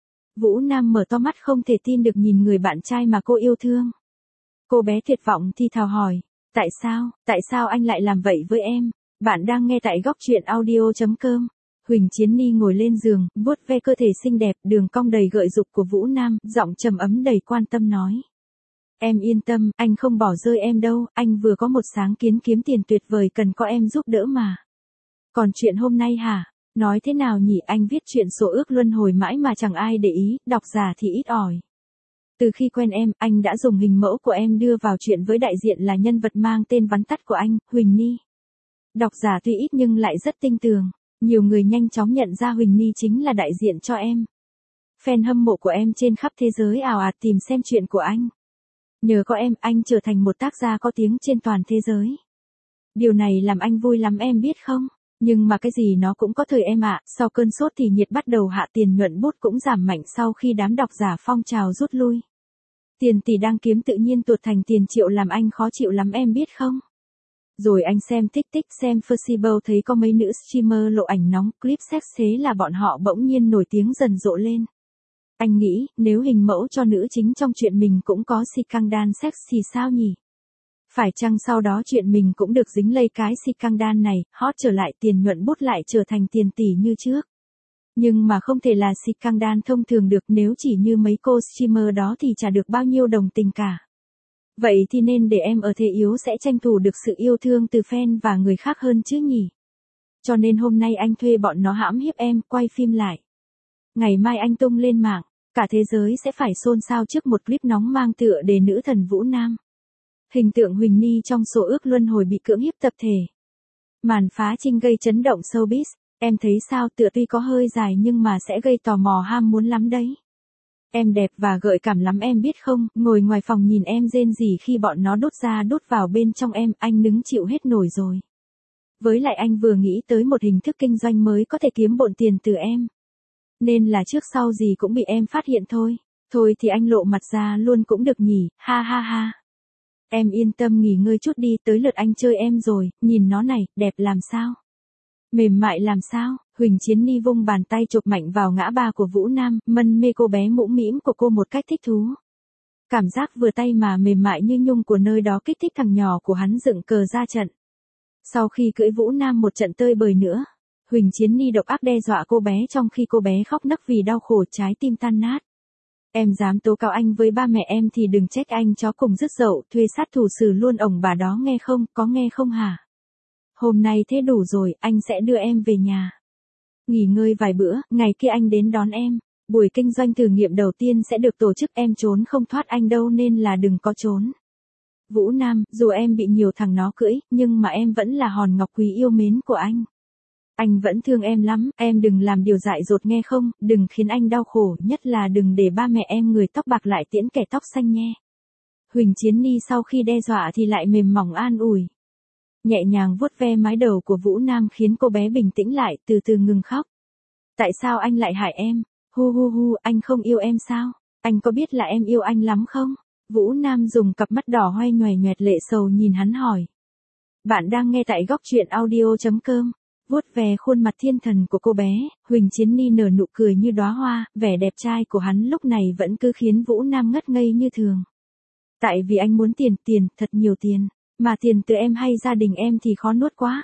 Vũ Nam mở to mắt không thể tin được nhìn người bạn trai mà cô yêu thương. Cô bé tuyệt vọng thì thào hỏi. Tại sao, tại sao anh lại làm vậy với em? Bạn đang nghe tại góc truyện audio chấm com. Huỳnh Chiến Ni ngồi lên giường, vuốt ve cơ thể xinh đẹp, đường cong đầy gợi dục của Vũ Nam, giọng trầm ấm đầy quan tâm nói. Em yên tâm, anh không bỏ rơi em đâu, anh vừa có một sáng kiến kiếm tiền tuyệt vời cần có em giúp đỡ mà. Còn chuyện hôm nay hả? Nói thế nào nhỉ, anh viết chuyện số ước luân hồi mãi mà chẳng ai để ý, độc giả thì ít ỏi. Từ khi quen em, anh đã dùng hình mẫu của em đưa vào chuyện với đại diện là nhân vật mang tên vắn tắt của anh, Huỳnh Ni. Độc giả tuy ít nhưng lại rất tinh tường. Nhiều người nhanh chóng nhận ra Huỳnh Ni chính là đại diện cho em. Fan hâm mộ của em trên khắp thế giới ào ạt tìm xem chuyện của anh. Nhờ có em, anh trở thành một tác gia có tiếng trên toàn thế giới. Điều này làm anh vui lắm em biết không? Nhưng mà cái gì nó cũng có thời em ạ, sau cơn sốt thì nhiệt bắt đầu hạ, tiền nhuận bút cũng giảm mạnh sau khi đám độc giả phong trào rút lui. Tiền tỷ đang kiếm tự nhiên tuột thành tiền triệu làm anh khó chịu lắm em biết không? Rồi anh xem TikTok, xem Fusible thấy có mấy nữ streamer lộ ảnh nóng, clip sex thế là bọn họ bỗng nhiên nổi tiếng dần rộ lên. Anh nghĩ, nếu hình mẫu cho nữ chính trong chuyện mình cũng có scandal sex thì sao nhỉ? Phải chăng sau đó chuyện mình cũng được dính lây cái scandal này, hot trở lại tiền nhuận bút lại trở thành tiền tỷ như trước. Nhưng mà không thể là scandal thông thường được, nếu chỉ như mấy cô streamer đó thì chả được bao nhiêu đồng tình cả. Vậy thì nên để em ở thế yếu sẽ tranh thủ được sự yêu thương từ fan và người khác hơn chứ nhỉ? Cho nên hôm nay anh thuê bọn nó hãm hiếp em, quay phim lại. Ngày mai anh tung lên mạng, cả thế giới sẽ phải xôn xao trước một clip nóng mang tựa đề nữ thần Vũ Nam. Hình tượng Huỳnh Ni trong số ước luân hồi bị cưỡng hiếp tập thể. Màn phá trinh gây chấn động showbiz. Em thấy sao, tựa tuy có hơi dài nhưng mà sẽ gây tò mò ham muốn lắm đấy. Em đẹp và gợi cảm lắm em biết không, ngồi ngoài phòng nhìn em rên rỉ khi bọn nó đút ra đút vào bên trong em, anh nứng chịu hết nổi rồi. Với lại anh vừa nghĩ tới một hình thức kinh doanh mới có thể kiếm bộn tiền từ em. Nên là trước sau gì cũng bị em phát hiện thôi. Thôi thì anh lộ mặt ra luôn cũng được nhỉ, ha ha ha. Em yên tâm nghỉ ngơi chút đi, tới lượt anh chơi em rồi, nhìn nó này, đẹp làm sao? Mềm mại làm sao? Huỳnh Chiến Ni vung bàn tay chụp mạnh vào ngã ba của Vũ Nam, mân mê cô bé mũm mĩm của cô một cách thích thú. Cảm giác vừa tay mà mềm mại như nhung của nơi đó kích thích thằng nhỏ của hắn dựng cờ ra trận. Sau khi cưỡi Vũ Nam một trận tơi bời nữa, Huỳnh Chiến Ni độc ác đe dọa cô bé trong khi cô bé khóc nấc vì đau khổ trái tim tan nát. Em dám tố cáo anh với ba mẹ em thì đừng trách anh chó cùng dứt dậu, thuê sát thủ xử luôn ổng bà đó nghe không, có nghe không hả? Hôm nay thế đủ rồi, anh sẽ đưa em về nhà. Nghỉ ngơi vài bữa, ngày kia anh đến đón em. Buổi kinh doanh thử nghiệm đầu tiên sẽ được tổ chức, em trốn không thoát anh đâu nên là đừng có trốn. Vũ Nam, dù em bị nhiều thằng nó cưỡi, nhưng mà em vẫn là hòn ngọc quý yêu mến của anh. Anh vẫn thương em lắm, em đừng làm điều dại dột nghe không, đừng khiến anh đau khổ, nhất là đừng để ba mẹ em người tóc bạc lại tiễn kẻ tóc xanh nhé. Huỳnh Chiến Ni sau khi đe dọa thì lại mềm mỏng an ủi. Nhẹ nhàng vuốt ve mái đầu của Vũ Nam khiến cô bé bình tĩnh lại, từ từ ngừng khóc. Tại sao anh lại hại em? Hu hu hu, anh không yêu em sao? Anh có biết là em yêu anh lắm không? Vũ Nam dùng cặp mắt đỏ hoe nhoẻo nhoẹt lệ sầu nhìn hắn hỏi. Bạn đang nghe tại góc truyện audio chấm com. Vuốt về khuôn mặt thiên thần của cô bé, Huỳnh Chiến Ni nở nụ cười như đóa hoa, vẻ đẹp trai của hắn lúc này vẫn cứ khiến Vũ Nam ngất ngây như thường. Tại vì anh muốn tiền, tiền, thật nhiều tiền, mà tiền từ em hay gia đình em thì khó nuốt quá.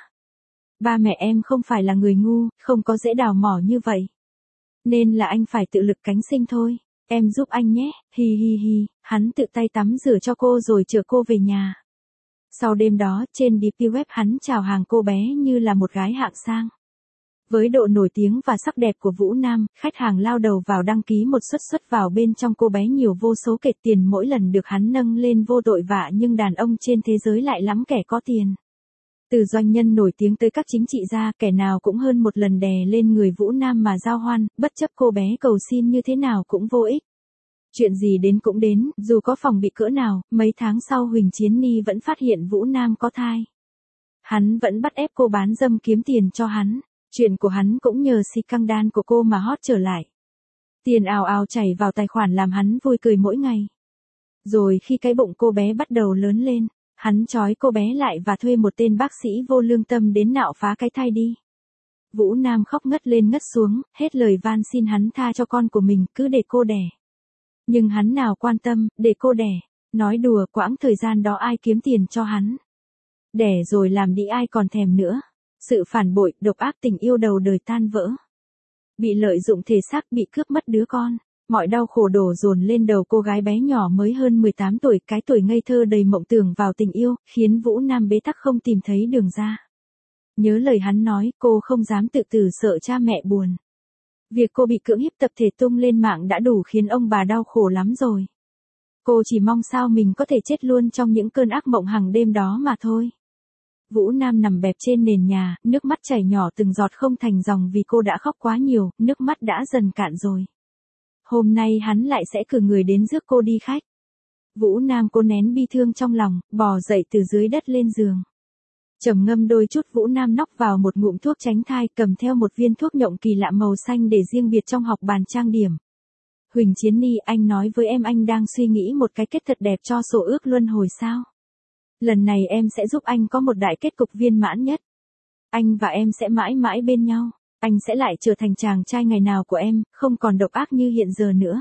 Ba mẹ em không phải là người ngu, không có dễ đào mỏ như vậy. Nên là anh phải tự lực cánh sinh thôi, em giúp anh nhé, hi hi hi, hắn tự tay tắm rửa cho cô rồi chở cô về nhà. Sau đêm đó, trên đê pê web hắn chào hàng cô bé như là một gái hạng sang. Với độ nổi tiếng và sắc đẹp của Vũ Nam, khách hàng lao đầu vào đăng ký một suất suất vào bên trong cô bé nhiều vô số kệt tiền mỗi lần được hắn nâng lên vô tội vạ, nhưng đàn ông trên thế giới lại lắm kẻ có tiền. Từ doanh nhân nổi tiếng tới các chính trị gia, kẻ nào cũng hơn một lần đè lên người Vũ Nam mà giao hoan, bất chấp cô bé cầu xin như thế nào cũng vô ích. Chuyện gì đến cũng đến, dù có phòng bị cỡ nào, mấy tháng sau Huỳnh Chiến Ni vẫn phát hiện Vũ Nam có thai. Hắn vẫn bắt ép cô bán dâm kiếm tiền cho hắn. Chuyện của hắn cũng nhờ si căng đan của cô mà hot trở lại. Tiền ào ào chảy vào tài khoản làm hắn vui cười mỗi ngày. Rồi khi cái bụng cô bé bắt đầu lớn lên, hắn trói cô bé lại và thuê một tên bác sĩ vô lương tâm đến nạo phá cái thai đi. Vũ Nam khóc ngất lên ngất xuống, hết lời van xin hắn tha cho con của mình, cứ để cô đẻ. Nhưng hắn nào quan tâm, để cô đẻ. Nói đùa, quãng thời gian đó ai kiếm tiền cho hắn. Đẻ rồi làm đi ai còn thèm nữa. Sự phản bội, độc ác, tình yêu đầu đời tan vỡ. Bị lợi dụng thể xác, bị cướp mất đứa con. Mọi đau khổ đổ dồn lên đầu cô gái bé nhỏ mới hơn mười tám tuổi, cái tuổi ngây thơ đầy mộng tưởng vào tình yêu, khiến Vũ Nam bế tắc không tìm thấy đường ra. Nhớ lời hắn nói, cô không dám tự tử sợ cha mẹ buồn. Việc cô bị cưỡng hiếp tập thể tung lên mạng đã đủ khiến ông bà đau khổ lắm rồi. Cô chỉ mong sao mình có thể chết luôn trong những cơn ác mộng hàng đêm đó mà thôi. Vũ Nam nằm bẹp trên nền nhà, nước mắt chảy nhỏ từng giọt không thành dòng vì cô đã khóc quá nhiều, nước mắt đã dần cạn rồi. Hôm nay hắn lại sẽ cử người đến rước cô đi khách. Vũ Nam cố nén bi thương trong lòng, bò dậy từ dưới đất lên giường. Trầm ngâm đôi chút, Vũ Nam nóc vào một ngụm thuốc tránh thai, cầm theo một viên thuốc nhộng kỳ lạ màu xanh để riêng biệt trong học bàn trang điểm. Huỳnh Chiến Ni, anh nói với em anh đang suy nghĩ một cái kết thật đẹp cho sổ ước luân hồi sao? Lần này em sẽ giúp anh có một đại kết cục viên mãn nhất. Anh và em sẽ mãi mãi bên nhau. Anh sẽ lại trở thành chàng trai ngày nào của em, không còn độc ác như hiện giờ nữa.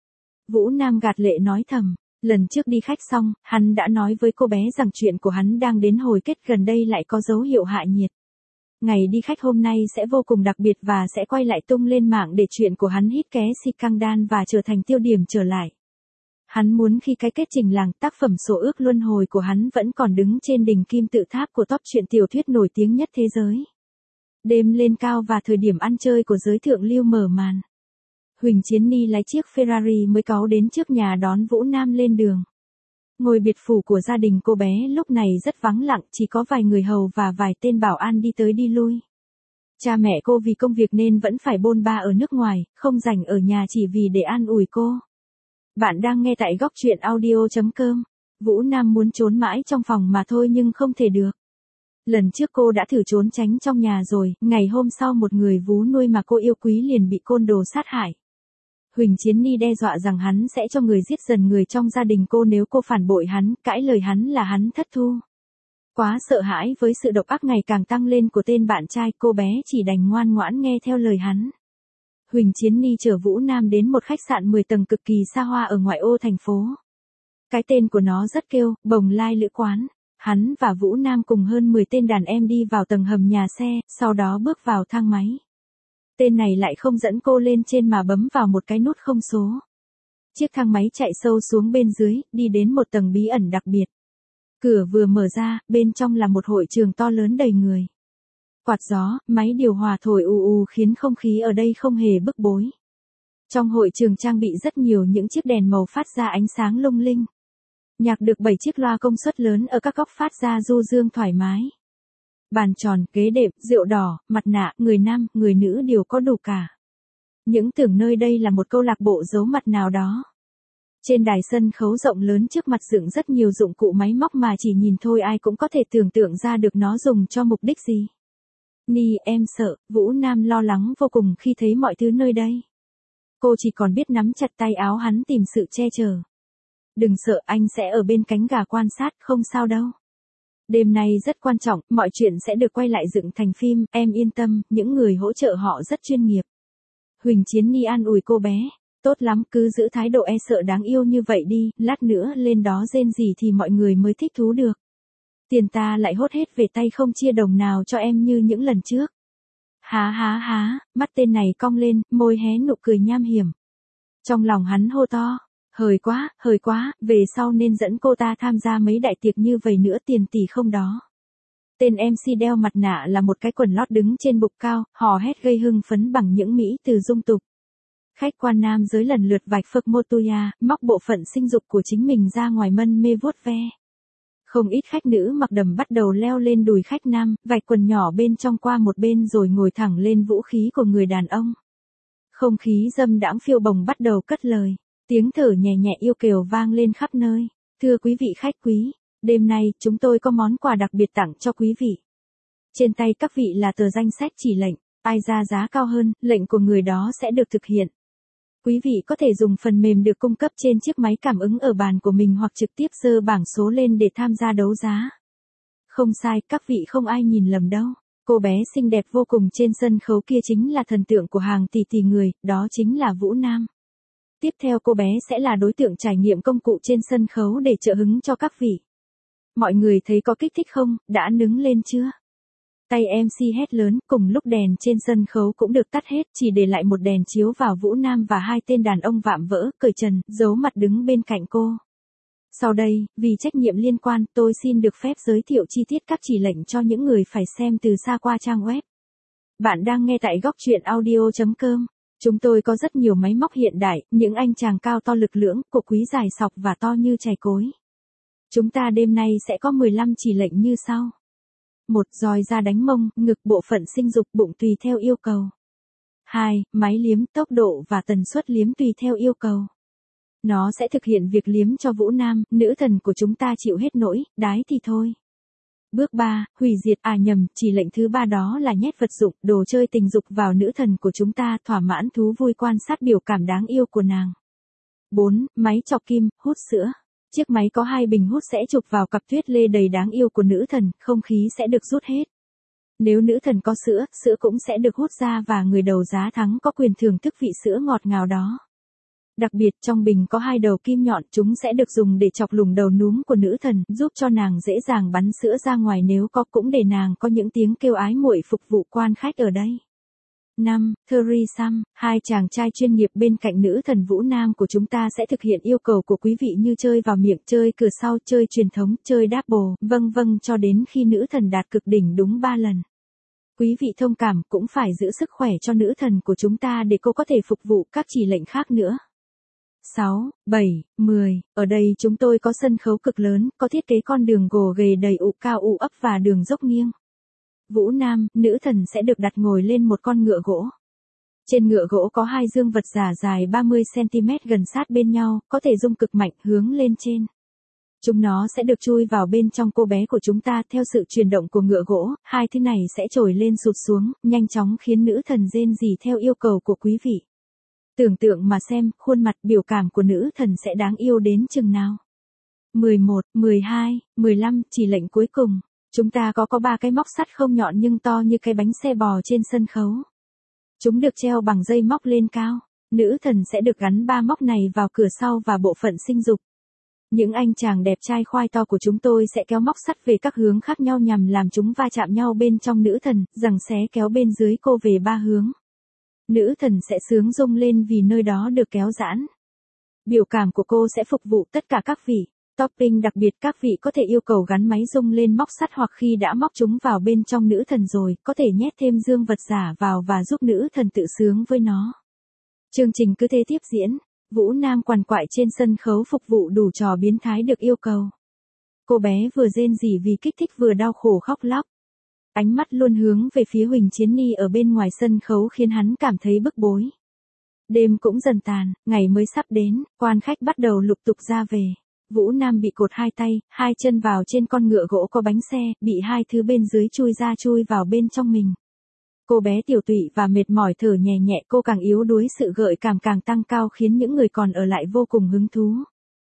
Vũ Nam gạt lệ nói thầm. Lần trước đi khách xong, hắn đã nói với cô bé rằng chuyện của hắn đang đến hồi kết, gần đây lại có dấu hiệu hạ nhiệt. Ngày đi khách hôm nay sẽ vô cùng đặc biệt và sẽ quay lại tung lên mạng để chuyện của hắn hít ké si căng đan và trở thành tiêu điểm trở lại. Hắn muốn khi cái kết trình làng, tác phẩm sổ ước luân hồi của hắn vẫn còn đứng trên đỉnh kim tự tháp của top truyện tiểu thuyết nổi tiếng nhất thế giới. Đêm lên cao và thời điểm ăn chơi của giới thượng lưu mở màn. Huỳnh Chiến Ni lái chiếc Ferrari mới cáu đến trước nhà đón Vũ Nam lên đường. Ngôi biệt phủ của gia đình cô bé lúc này rất vắng lặng, chỉ có vài người hầu và vài tên bảo an đi tới đi lui. Cha mẹ cô vì công việc nên vẫn phải bôn ba ở nước ngoài, không rảnh ở nhà chỉ vì để an ủi cô. Bạn đang nghe tại góc truyện audio.com. Vũ Nam muốn trốn mãi trong phòng mà thôi nhưng không thể được. Lần trước cô đã thử trốn tránh trong nhà rồi, ngày hôm sau một người vú nuôi mà cô yêu quý liền bị côn đồ sát hại. Huỳnh Chiến Ni đe dọa rằng hắn sẽ cho người giết dần người trong gia đình cô nếu cô phản bội hắn, cãi lời hắn là hắn thất thu. Quá sợ hãi với sự độc ác ngày càng tăng lên của tên bạn trai, cô bé chỉ đành ngoan ngoãn nghe theo lời hắn. Huỳnh Chiến Ni chở Vũ Nam đến một khách sạn mười tầng cực kỳ xa hoa ở ngoại ô thành phố. Cái tên của nó rất kêu, Bồng Lai Lữ Quán. Hắn và Vũ Nam cùng hơn mười tên đàn em đi vào tầng hầm nhà xe, sau đó bước vào thang máy. Tên này lại không dẫn cô lên trên mà bấm vào một cái nút không số. Chiếc thang máy chạy sâu xuống bên dưới, đi đến một tầng bí ẩn đặc biệt. Cửa vừa mở ra, bên trong là một hội trường to lớn đầy người. Quạt gió, máy điều hòa thổi ù ù khiến không khí ở đây không hề bức bối. Trong hội trường trang bị rất nhiều những chiếc đèn màu phát ra ánh sáng lung linh. Nhạc được bảy chiếc loa công suất lớn ở các góc phát ra du dương thoải mái. Bàn tròn, ghế đệm, rượu đỏ, mặt nạ, người nam, người nữ đều có đủ cả. Những tưởng nơi đây là một câu lạc bộ giấu mặt nào đó. Trên đài sân khấu rộng lớn trước mặt dựng rất nhiều dụng cụ máy móc mà chỉ nhìn thôi ai cũng có thể tưởng tượng ra được nó dùng cho mục đích gì. Ni, em sợ, Vũ Nam lo lắng vô cùng khi thấy mọi thứ nơi đây. Cô chỉ còn biết nắm chặt tay áo hắn tìm sự che chở. Đừng sợ, anh sẽ ở bên cánh gà quan sát, không sao đâu. Đêm nay rất quan trọng, mọi chuyện sẽ được quay lại dựng thành phim, em yên tâm, những người hỗ trợ họ rất chuyên nghiệp. Huỳnh Chiến Ni an ủi cô bé, tốt lắm, cứ giữ thái độ e sợ đáng yêu như vậy đi, lát nữa lên đó rên gì thì mọi người mới thích thú được. Tiền ta lại hốt hết về tay không chia đồng nào cho em như những lần trước. Há há há, mắt tên này cong lên, môi hé nụ cười nham hiểm. Trong lòng hắn hô to. Hời quá, hời quá, về sau nên dẫn cô ta tham gia mấy đại tiệc như vậy nữa tiền tỷ không đó. Tên em xê đeo mặt nạ là một cái quần lót đứng trên bục cao, hò hét gây hưng phấn bằng những mỹ từ dung tục. Khách quan nam giới lần lượt vạch phật Motuya, móc bộ phận sinh dục của chính mình ra ngoài mân mê vuốt ve. Không ít khách nữ mặc đầm bắt đầu leo lên đùi khách nam, vạch quần nhỏ bên trong qua một bên rồi ngồi thẳng lên vũ khí của người đàn ông. Không khí dâm đãng phiêu bồng bắt đầu cất lời. Tiếng thở nhẹ nhẹ yêu kiều vang lên khắp nơi. Thưa quý vị khách quý, đêm nay chúng tôi có món quà đặc biệt tặng cho quý vị. Trên tay các vị là tờ danh sách chỉ lệnh, ai ra giá cao hơn, lệnh của người đó sẽ được thực hiện. Quý vị có thể dùng phần mềm được cung cấp trên chiếc máy cảm ứng ở bàn của mình hoặc trực tiếp giơ bảng số lên để tham gia đấu giá. Không sai, các vị không ai nhìn lầm đâu. Cô bé xinh đẹp vô cùng trên sân khấu kia chính là thần tượng của hàng tỷ tỷ người, đó chính là Vũ Nam. Tiếp theo cô bé sẽ là đối tượng trải nghiệm công cụ trên sân khấu để trợ hứng cho các vị. Mọi người thấy có kích thích không, đã nứng lên chưa? Tay em xê hét lớn, cùng lúc đèn trên sân khấu cũng được tắt hết, chỉ để lại một đèn chiếu vào Vũ Nam và hai tên đàn ông vạm vỡ, cởi trần, giấu mặt đứng bên cạnh cô. Sau đây, vì trách nhiệm liên quan, tôi xin được phép giới thiệu chi tiết các chỉ lệnh cho những người phải xem từ xa qua trang web. Bạn đang nghe tại góc truyện audio.com. Chúng tôi có rất nhiều máy móc hiện đại, những anh chàng cao to lực lưỡng, cổ quý dài sọc và to như chày cối. Chúng ta đêm nay sẽ có mười lăm chỉ lệnh như sau. một. Roi ra đánh mông, ngực bộ phận sinh dục bụng tùy theo yêu cầu. hai. Máy liếm, tốc độ và tần suất liếm tùy theo yêu cầu. Nó sẽ thực hiện việc liếm cho Vũ Nam, nữ thần của chúng ta chịu hết nỗi, đái thì thôi. Bước ba, hủy diệt à nhầm, chỉ lệnh thứ ba đó là nhét vật dụng, đồ chơi tình dục vào nữ thần của chúng ta, thỏa mãn thú vui quan sát biểu cảm đáng yêu của nàng. bốn. Máy chọc kim, hút sữa. Chiếc máy có hai bình hút sẽ chụp vào cặp tuyết lê đầy đáng yêu của nữ thần, không khí sẽ được rút hết. Nếu nữ thần có sữa, sữa cũng sẽ được hút ra và người đầu giá thắng có quyền thưởng thức vị sữa ngọt ngào đó. Đặc biệt trong bình có hai đầu kim nhọn, chúng sẽ được dùng để chọc lủng đầu núm của nữ thần, giúp cho nàng dễ dàng bắn sữa ra ngoài nếu có, cũng để nàng có những tiếng kêu ái muội phục vụ quan khách ở đây. năm. Threesome, hai chàng trai chuyên nghiệp bên cạnh nữ thần Vũ Nam của chúng ta sẽ thực hiện yêu cầu của quý vị như chơi vào miệng, chơi cửa sau, chơi truyền thống, chơi double, vâng vâng cho đến khi nữ thần đạt cực đỉnh đúng ba lần. Quý vị thông cảm, cũng phải giữ sức khỏe cho nữ thần của chúng ta để cô có thể phục vụ các chỉ lệnh khác nữa. sáu, bảy, mười, ở đây chúng tôi có sân khấu cực lớn, có thiết kế con đường gồ ghề đầy ụ cao ụ ấp và đường dốc nghiêng. Vũ Nam, nữ thần sẽ được đặt ngồi lên một con ngựa gỗ. Trên ngựa gỗ có hai dương vật giả dài ba mươi xăng-ti-mét gần sát bên nhau, có thể rung cực mạnh hướng lên trên. Chúng nó sẽ được chui vào bên trong cô bé của chúng ta theo sự chuyển động của ngựa gỗ, hai thứ này sẽ trồi lên sụt xuống, nhanh chóng khiến nữ thần rên rỉ theo yêu cầu của quý vị. Tưởng tượng mà xem, khuôn mặt biểu cảm của nữ thần sẽ đáng yêu đến chừng nào. mười một, mười hai, mười lăm, chỉ lệnh cuối cùng. Chúng ta có có ba cái móc sắt không nhọn nhưng to như cái bánh xe bò trên sân khấu. Chúng được treo bằng dây móc lên cao. Nữ thần sẽ được gắn ba móc này vào cửa sau và bộ phận sinh dục. Những anh chàng đẹp trai khoai to của chúng tôi sẽ kéo móc sắt về các hướng khác nhau nhằm làm chúng va chạm nhau bên trong nữ thần, giằng xé kéo bên dưới cô về ba hướng. Nữ thần sẽ sướng rung lên vì nơi đó được kéo giãn. Biểu cảm của cô sẽ phục vụ tất cả các vị. Topping đặc biệt các vị có thể yêu cầu gắn máy rung lên móc sắt hoặc khi đã móc chúng vào bên trong nữ thần rồi, có thể nhét thêm dương vật giả vào và giúp nữ thần tự sướng với nó. Chương trình cứ thế tiếp diễn. Vũ Nam quằn quại trên sân khấu phục vụ đủ trò biến thái được yêu cầu. Cô bé vừa rên rỉ vì kích thích vừa đau khổ khóc lóc. Ánh mắt luôn hướng về phía Huỳnh Chiến Ni ở bên ngoài sân khấu khiến hắn cảm thấy bức bối. Đêm cũng dần tàn, ngày mới sắp đến, quan khách bắt đầu lục tục ra về. Vũ Nam bị cột hai tay, hai chân vào trên con ngựa gỗ có bánh xe, bị hai thứ bên dưới chui ra chui vào bên trong mình. Cô bé tiểu tụy và mệt mỏi thở nhẹ nhẹ, cô càng yếu đuối, sự gợi cảm càng tăng cao khiến những người còn ở lại vô cùng hứng thú.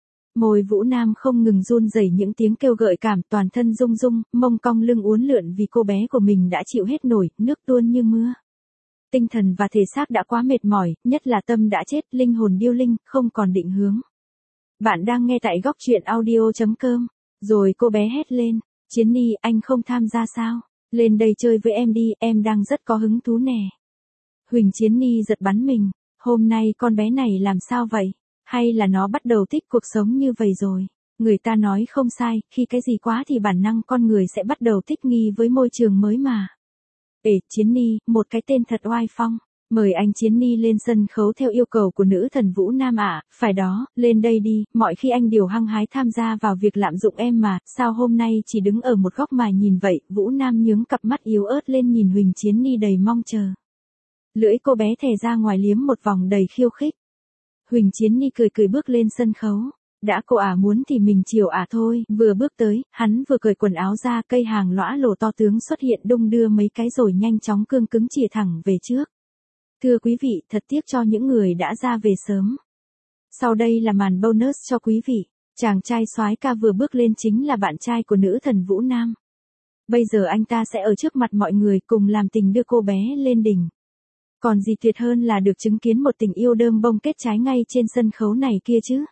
Môi Vũ Nam không ngừng run rẩy những tiếng kêu gợi cảm, toàn thân rung rung, mông cong lưng uốn lượn vì cô bé của mình đã chịu hết nổi, nước tuôn như mưa. Tinh thần và thể xác đã quá mệt mỏi, nhất là tâm đã chết, linh hồn điêu linh, không còn định hướng. Bạn đang nghe tại góc truyện audio chấm com. Rồi cô bé hét lên, Chiến Ni, anh không tham gia sao? Lên đây chơi với em đi, em đang rất có hứng thú nè. Huỳnh Chiến Ni giật bắn mình, hôm nay con bé này làm sao vậy? Hay là nó bắt đầu thích cuộc sống như vậy rồi? Người ta nói không sai, khi cái gì quá thì bản năng con người sẽ bắt đầu thích nghi với môi trường mới mà. Ê, Chiến Ni, một cái tên thật oai phong. Mời anh Chiến Ni lên sân khấu theo yêu cầu của nữ thần Vũ Nam ạ, à, phải đó, lên đây đi, mọi khi anh đều hăng hái tham gia vào việc lạm dụng em mà, sao hôm nay chỉ đứng ở một góc mà nhìn vậy? Vũ Nam nhướng cặp mắt yếu ớt lên nhìn Huỳnh Chiến Ni đầy mong chờ. Lưỡi cô bé thè ra ngoài liếm một vòng đầy khiêu khích. Huỳnh Chiến Ni cười cười bước lên sân khấu. Đã cô ả à muốn thì mình chiều ả à thôi, vừa bước tới, hắn vừa cởi quần áo ra, cây hàng lõa lồ to tướng xuất hiện đung đưa mấy cái rồi nhanh chóng cương cứng chìa thẳng về trước. Thưa quý vị, thật tiếc cho những người đã ra về sớm. Sau đây là màn bonus cho quý vị. Chàng trai soái ca vừa bước lên chính là bạn trai của nữ thần Vũ Nam. Bây giờ anh ta sẽ ở trước mặt mọi người cùng làm tình đưa cô bé lên đỉnh. Còn gì tuyệt hơn là được chứng kiến một tình yêu đơm bông kết trái ngay trên sân khấu này kia chứ.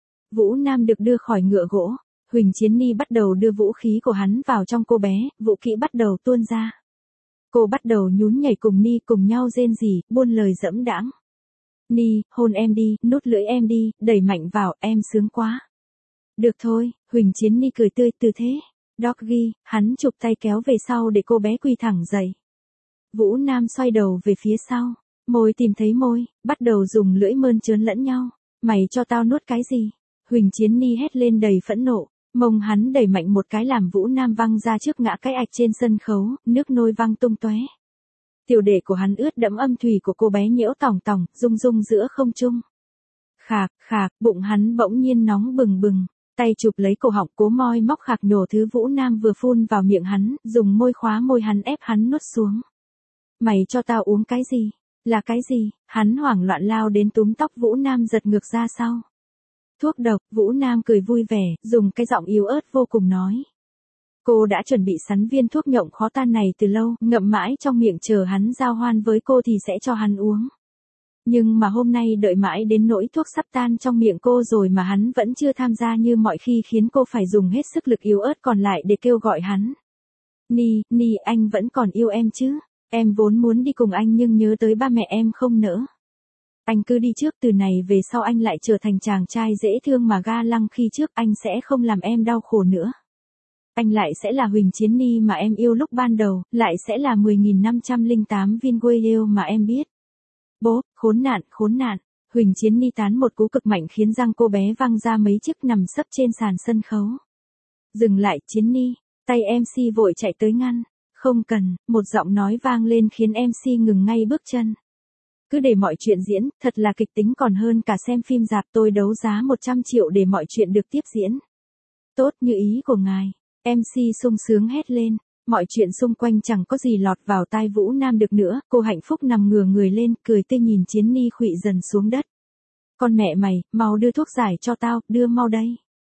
Vũ Nam được đưa khỏi ngựa gỗ. Huỳnh Chiến Ni bắt đầu đưa vũ khí của hắn vào trong cô bé, vũ khí bắt đầu tuôn ra. Cô bắt đầu nhún nhảy cùng Ni cùng nhau rên rỉ, buôn lời dẫm đãng. Ni, hôn em đi, nút lưỡi em đi, đẩy mạnh vào, em sướng quá. Được thôi, Huỳnh Chiến Ni cười tươi từ thế. Doggy, hắn chụp tay kéo về sau để cô bé quỳ thẳng dậy. Vũ Nam xoay đầu về phía sau, môi tìm thấy môi, bắt đầu dùng lưỡi mơn trớn lẫn nhau. Mày cho tao nuốt cái gì? Huỳnh Chiến Ni hét lên đầy phẫn nộ. Mông hắn đẩy mạnh một cái làm Vũ Nam văng ra trước ngã cái ạch trên sân khấu, nước nôi văng tung tóe. Tiểu đệ của hắn ướt đẫm âm thủy của cô bé nhiễu tòng tòng, rung rung giữa không trung. Khạc, khạc, bụng hắn bỗng nhiên nóng bừng bừng, tay chụp lấy cổ họng cố moi móc khạc nhổ thứ Vũ Nam vừa phun vào miệng hắn, dùng môi khóa môi hắn ép hắn nuốt xuống. Mày cho tao uống cái gì? Là cái gì? Hắn hoảng loạn lao đến túm tóc Vũ Nam giật ngược ra sau. Thuốc độc, Vũ Nam cười vui vẻ, dùng cái giọng yếu ớt vô cùng nói. Cô đã chuẩn bị sẵn viên thuốc nhộng khó tan này từ lâu, ngậm mãi trong miệng chờ hắn giao hoan với cô thì sẽ cho hắn uống. Nhưng mà hôm nay đợi mãi đến nỗi thuốc sắp tan trong miệng cô rồi mà hắn vẫn chưa tham gia như mọi khi khiến cô phải dùng hết sức lực yếu ớt còn lại để kêu gọi hắn. Ni, Ni, anh vẫn còn yêu em chứ? Em vốn muốn đi cùng anh nhưng nhớ tới ba mẹ em không nỡ. Anh cứ đi trước, từ này về sau anh lại trở thành chàng trai dễ thương mà ga lăng khi trước, anh sẽ không làm em đau khổ nữa. Anh lại sẽ là Huỳnh Chiến Ni mà em yêu lúc ban đầu, lại sẽ là mười nghìn năm trăm lẻ tám viên quê yêu mà em biết. Bố, khốn nạn, khốn nạn. Huỳnh Chiến Ni tán một cú cực mạnh khiến răng cô bé văng ra mấy chiếc nằm sấp trên sàn sân khấu. Dừng lại, Chiến Ni. Tay em xê vội chạy tới ngăn. Không cần, một giọng nói vang lên khiến em xê ngừng ngay bước chân. Cứ để mọi chuyện diễn, thật là kịch tính còn hơn cả xem phim rạp, tôi đấu giá một trăm triệu để mọi chuyện được tiếp diễn. Tốt như ý của ngài, em xê sung sướng hét lên. Mọi chuyện xung quanh chẳng có gì lọt vào tai Vũ Nam được nữa, cô hạnh phúc nằm ngửa người lên, cười tươi nhìn Chiến Ni khuỵu dần xuống đất. Con mẹ mày, mau đưa thuốc giải cho tao, đưa mau đây.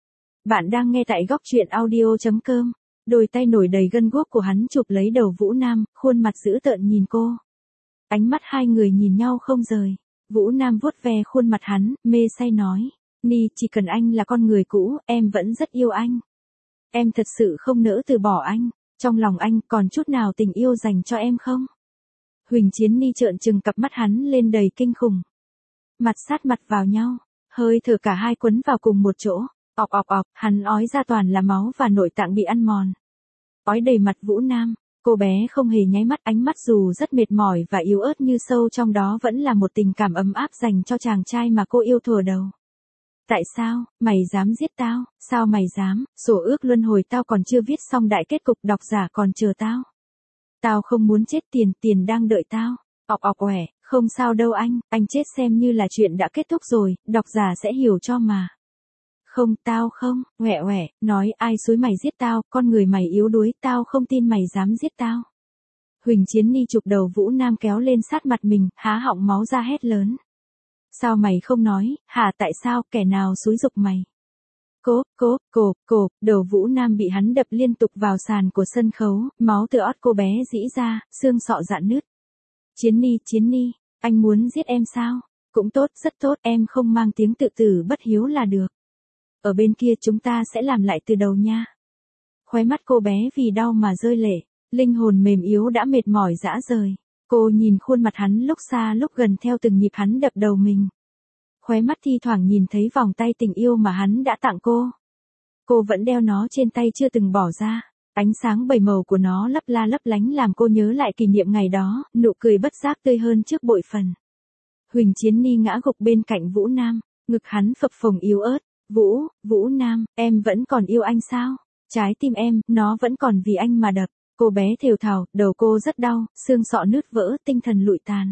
Bạn đang nghe tại góc truyện audio chấm com. Đôi tay nổi đầy gân guốc của hắn chụp lấy đầu Vũ Nam, khuôn mặt dữ tợn nhìn cô. Ánh mắt hai người nhìn nhau không rời. Vũ Nam vuốt ve khuôn mặt hắn, mê say nói. Ni, chỉ cần anh là con người cũ, em vẫn rất yêu anh. Em thật sự không nỡ từ bỏ anh. Trong lòng anh còn chút nào tình yêu dành cho em không? Huỳnh Chiến Ni trợn trừng cặp mắt hắn lên đầy kinh khủng. Mặt sát mặt vào nhau, hơi thở cả hai quấn vào cùng một chỗ. Ọc ọc ọc, hắn ói ra toàn là máu và nội tạng bị ăn mòn. Ói đầy mặt Vũ Nam, cô bé không hề nháy mắt, ánh mắt dù rất mệt mỏi và yếu ớt như sâu trong đó vẫn là một tình cảm ấm áp dành cho chàng trai mà cô yêu thuở đầu. Tại sao, mày dám giết tao, sao mày dám, sổ ước luân hồi tao còn chưa viết xong, đại kết cục độc giả còn chờ tao. Tao không muốn chết, tiền, tiền đang đợi tao. Ọc ọc ỏe, không sao đâu anh, anh chết xem như là chuyện đã kết thúc rồi, độc giả sẽ hiểu cho mà. Không, tao không, ỏe ỏe, nói ai xúi mày giết tao, con người mày yếu đuối, tao không tin mày dám giết tao. Huỳnh Chiến Ni chụp đầu Vũ Nam kéo lên sát mặt mình, há họng máu ra hét lớn. Sao mày không nói, hả, tại sao, kẻ nào xúi giục mày? Cố, cố, cộp, cộp, đầu Vũ Nam bị hắn đập liên tục vào sàn của sân khấu, máu từ ót cô bé rỉ ra, xương sọ rạn nứt. Chiến Ni, Chiến Ni, anh muốn giết em sao? Cũng tốt, rất tốt, em không mang tiếng tự tử bất hiếu là được. Ở bên kia chúng ta sẽ làm lại từ đầu nha. Khóe mắt cô bé vì đau mà rơi lệ, linh hồn mềm yếu đã mệt mỏi rã rời. Cô nhìn khuôn mặt hắn lúc xa lúc gần theo từng nhịp hắn đập đầu mình. Khóe mắt thi thoảng nhìn thấy vòng tay tình yêu mà hắn đã tặng cô. Cô vẫn đeo nó trên tay chưa từng bỏ ra. Ánh sáng bảy màu của nó lấp la lấp lánh làm cô nhớ lại kỷ niệm ngày đó, nụ cười bất giác tươi hơn trước bội phần. Huỳnh Chiến Ni ngã gục bên cạnh Vũ Nam, ngực hắn phập phồng yếu ớt. Vũ, Vũ Nam, em vẫn còn yêu anh sao? Trái tim em, nó vẫn còn vì anh mà đập. Cô bé thều thào, đầu cô rất đau, xương sọ nứt vỡ, tinh thần lụi tàn.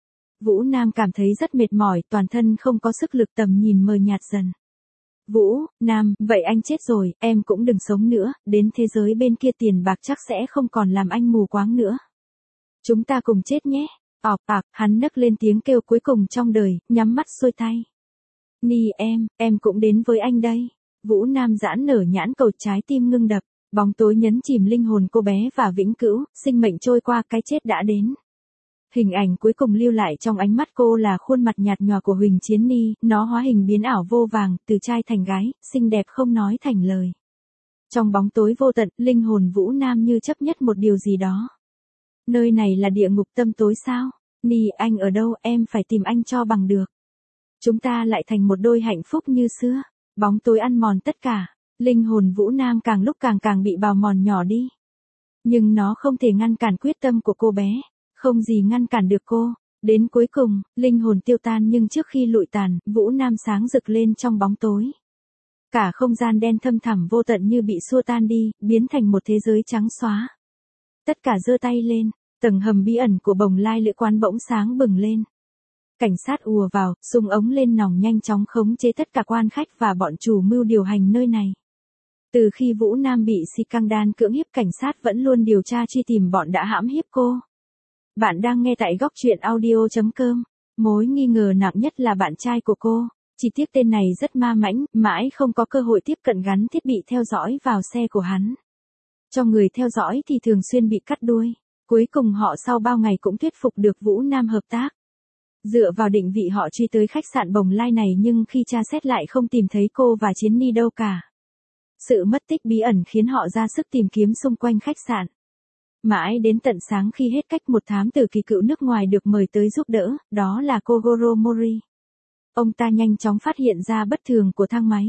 Vũ Nam cảm thấy rất mệt mỏi, toàn thân không có sức lực, tầm nhìn mờ nhạt dần. Vũ, Nam, vậy anh chết rồi, em cũng đừng sống nữa, đến thế giới bên kia tiền bạc chắc sẽ không còn làm anh mù quáng nữa. Chúng ta cùng chết nhé. Ọc ọc, hắn nấc lên tiếng kêu cuối cùng trong đời, nhắm mắt xuôi tay. Ni em, em cũng đến với anh đây. Vũ Nam giãn nở nhãn cầu, trái tim ngưng đập, bóng tối nhấn chìm linh hồn cô bé và vĩnh cửu, sinh mệnh trôi qua, cái chết đã đến. Hình ảnh cuối cùng lưu lại trong ánh mắt cô là khuôn mặt nhạt nhòa của Huỳnh Chiến Ni, nó hóa hình biến ảo vô vàng, từ trai thành gái, xinh đẹp không nói thành lời. Trong bóng tối vô tận, linh hồn Vũ Nam như chấp nhất một điều gì đó. Nơi này là địa ngục tâm tối sao? Ni, anh ở đâu, em phải tìm anh cho bằng được. Chúng ta lại thành một đôi hạnh phúc như xưa. Bóng tối ăn mòn tất cả. Linh hồn Vũ Nam càng lúc càng càng bị bào mòn nhỏ đi. Nhưng nó không thể ngăn cản quyết tâm của cô bé. Không gì ngăn cản được cô. Đến cuối cùng, linh hồn tiêu tan nhưng trước khi lụi tàn, Vũ Nam sáng rực lên trong bóng tối. Cả không gian đen thâm thẳm vô tận như bị xua tan đi, biến thành một thế giới trắng xóa. Tất cả giơ tay lên, tầng hầm bí ẩn của Bồng Lai Lữ Quán bỗng sáng bừng lên. Cảnh sát ùa vào, xung ống lên nòng nhanh chóng khống chế tất cả quan khách và bọn chủ mưu điều hành nơi này. Từ khi Vũ Nam bị Si Căng Đan cưỡng hiếp, cảnh sát vẫn luôn điều tra truy tìm bọn đã hãm hiếp cô. Bạn đang nghe tại góc truyện audio chấm com. Mối nghi ngờ nặng nhất là bạn trai của cô. Chỉ tiếc tên này rất ma mãnh, mãi không có cơ hội tiếp cận gắn thiết bị theo dõi vào xe của hắn. Cho người theo dõi thì thường xuyên bị cắt đuôi. Cuối cùng họ sau bao ngày cũng thuyết phục được Vũ Nam hợp tác. Dựa vào định vị họ truy tới khách sạn Bồng Lai này, nhưng khi tra xét lại không tìm thấy cô và Chiến Ni đâu cả. Sự mất tích bí ẩn khiến họ ra sức tìm kiếm xung quanh khách sạn. Mãi đến tận sáng khi hết cách, một thám tử kỳ cựu nước ngoài được mời tới giúp đỡ, đó là Kogoro Mori. Ông ta nhanh chóng phát hiện ra bất thường của thang máy.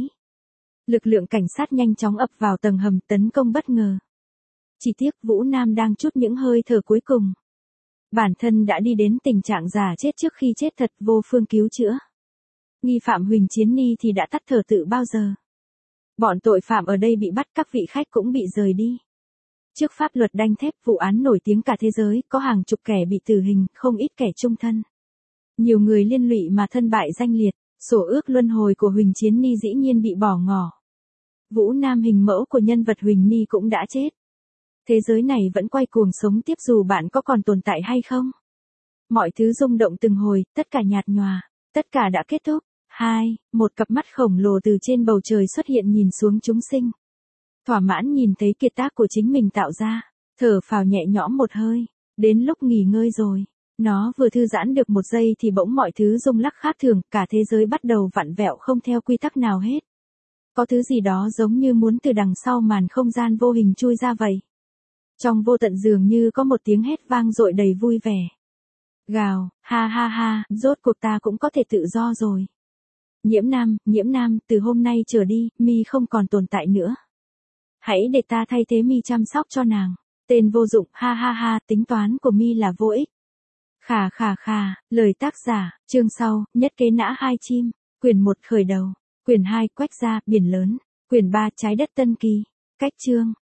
Lực lượng cảnh sát nhanh chóng ập vào tầng hầm tấn công bất ngờ. Chỉ tiếc Vũ Nam đang trút những hơi thở cuối cùng. Bản thân đã đi đến tình trạng già chết trước khi chết, thật vô phương cứu chữa. Nghi phạm Huỳnh Chiến Ni thì đã tắt thở từ bao giờ. Bọn tội phạm ở đây bị bắt, các vị khách cũng bị rời đi. Trước pháp luật đanh thép, vụ án nổi tiếng cả thế giới, có hàng chục kẻ bị tử hình, không ít kẻ chung thân. Nhiều người liên lụy mà thân bại danh liệt, sổ ước luân hồi của Huỳnh Chiến Ni dĩ nhiên bị bỏ ngỏ. Vũ Nam hình mẫu của nhân vật Huỳnh Ni cũng đã chết. Thế giới này vẫn quay cuồng sống tiếp dù bạn có còn tồn tại hay không. Mọi thứ rung động từng hồi, tất cả nhạt nhòa, tất cả đã kết thúc. Hai, một cặp mắt khổng lồ từ trên bầu trời xuất hiện nhìn xuống chúng sinh. Thỏa mãn nhìn thấy kiệt tác của chính mình tạo ra, thở phào nhẹ nhõm một hơi, đến lúc nghỉ ngơi rồi. Nó vừa thư giãn được một giây thì bỗng mọi thứ rung lắc khác thường, cả thế giới bắt đầu vặn vẹo không theo quy tắc nào hết. Có thứ gì đó giống như muốn từ đằng sau màn không gian vô hình chui ra vậy. Trong vô tận dường như có một tiếng hét vang dội đầy vui vẻ. Gào, ha ha ha, rốt cuộc ta cũng có thể tự do rồi. Nhiễm Nam, Nhiễm Nam, từ hôm nay trở đi, mi không còn tồn tại nữa. Hãy để ta thay thế mi chăm sóc cho nàng. Tên vô dụng, ha ha ha, tính toán của mi là vô ích. Khà khà khà, lời tác giả, chương sau, nhất kế nã hai chim, quyển một khởi đầu, quyển hai quách gia, biển lớn, quyển ba trái đất tân kỳ, cách chương.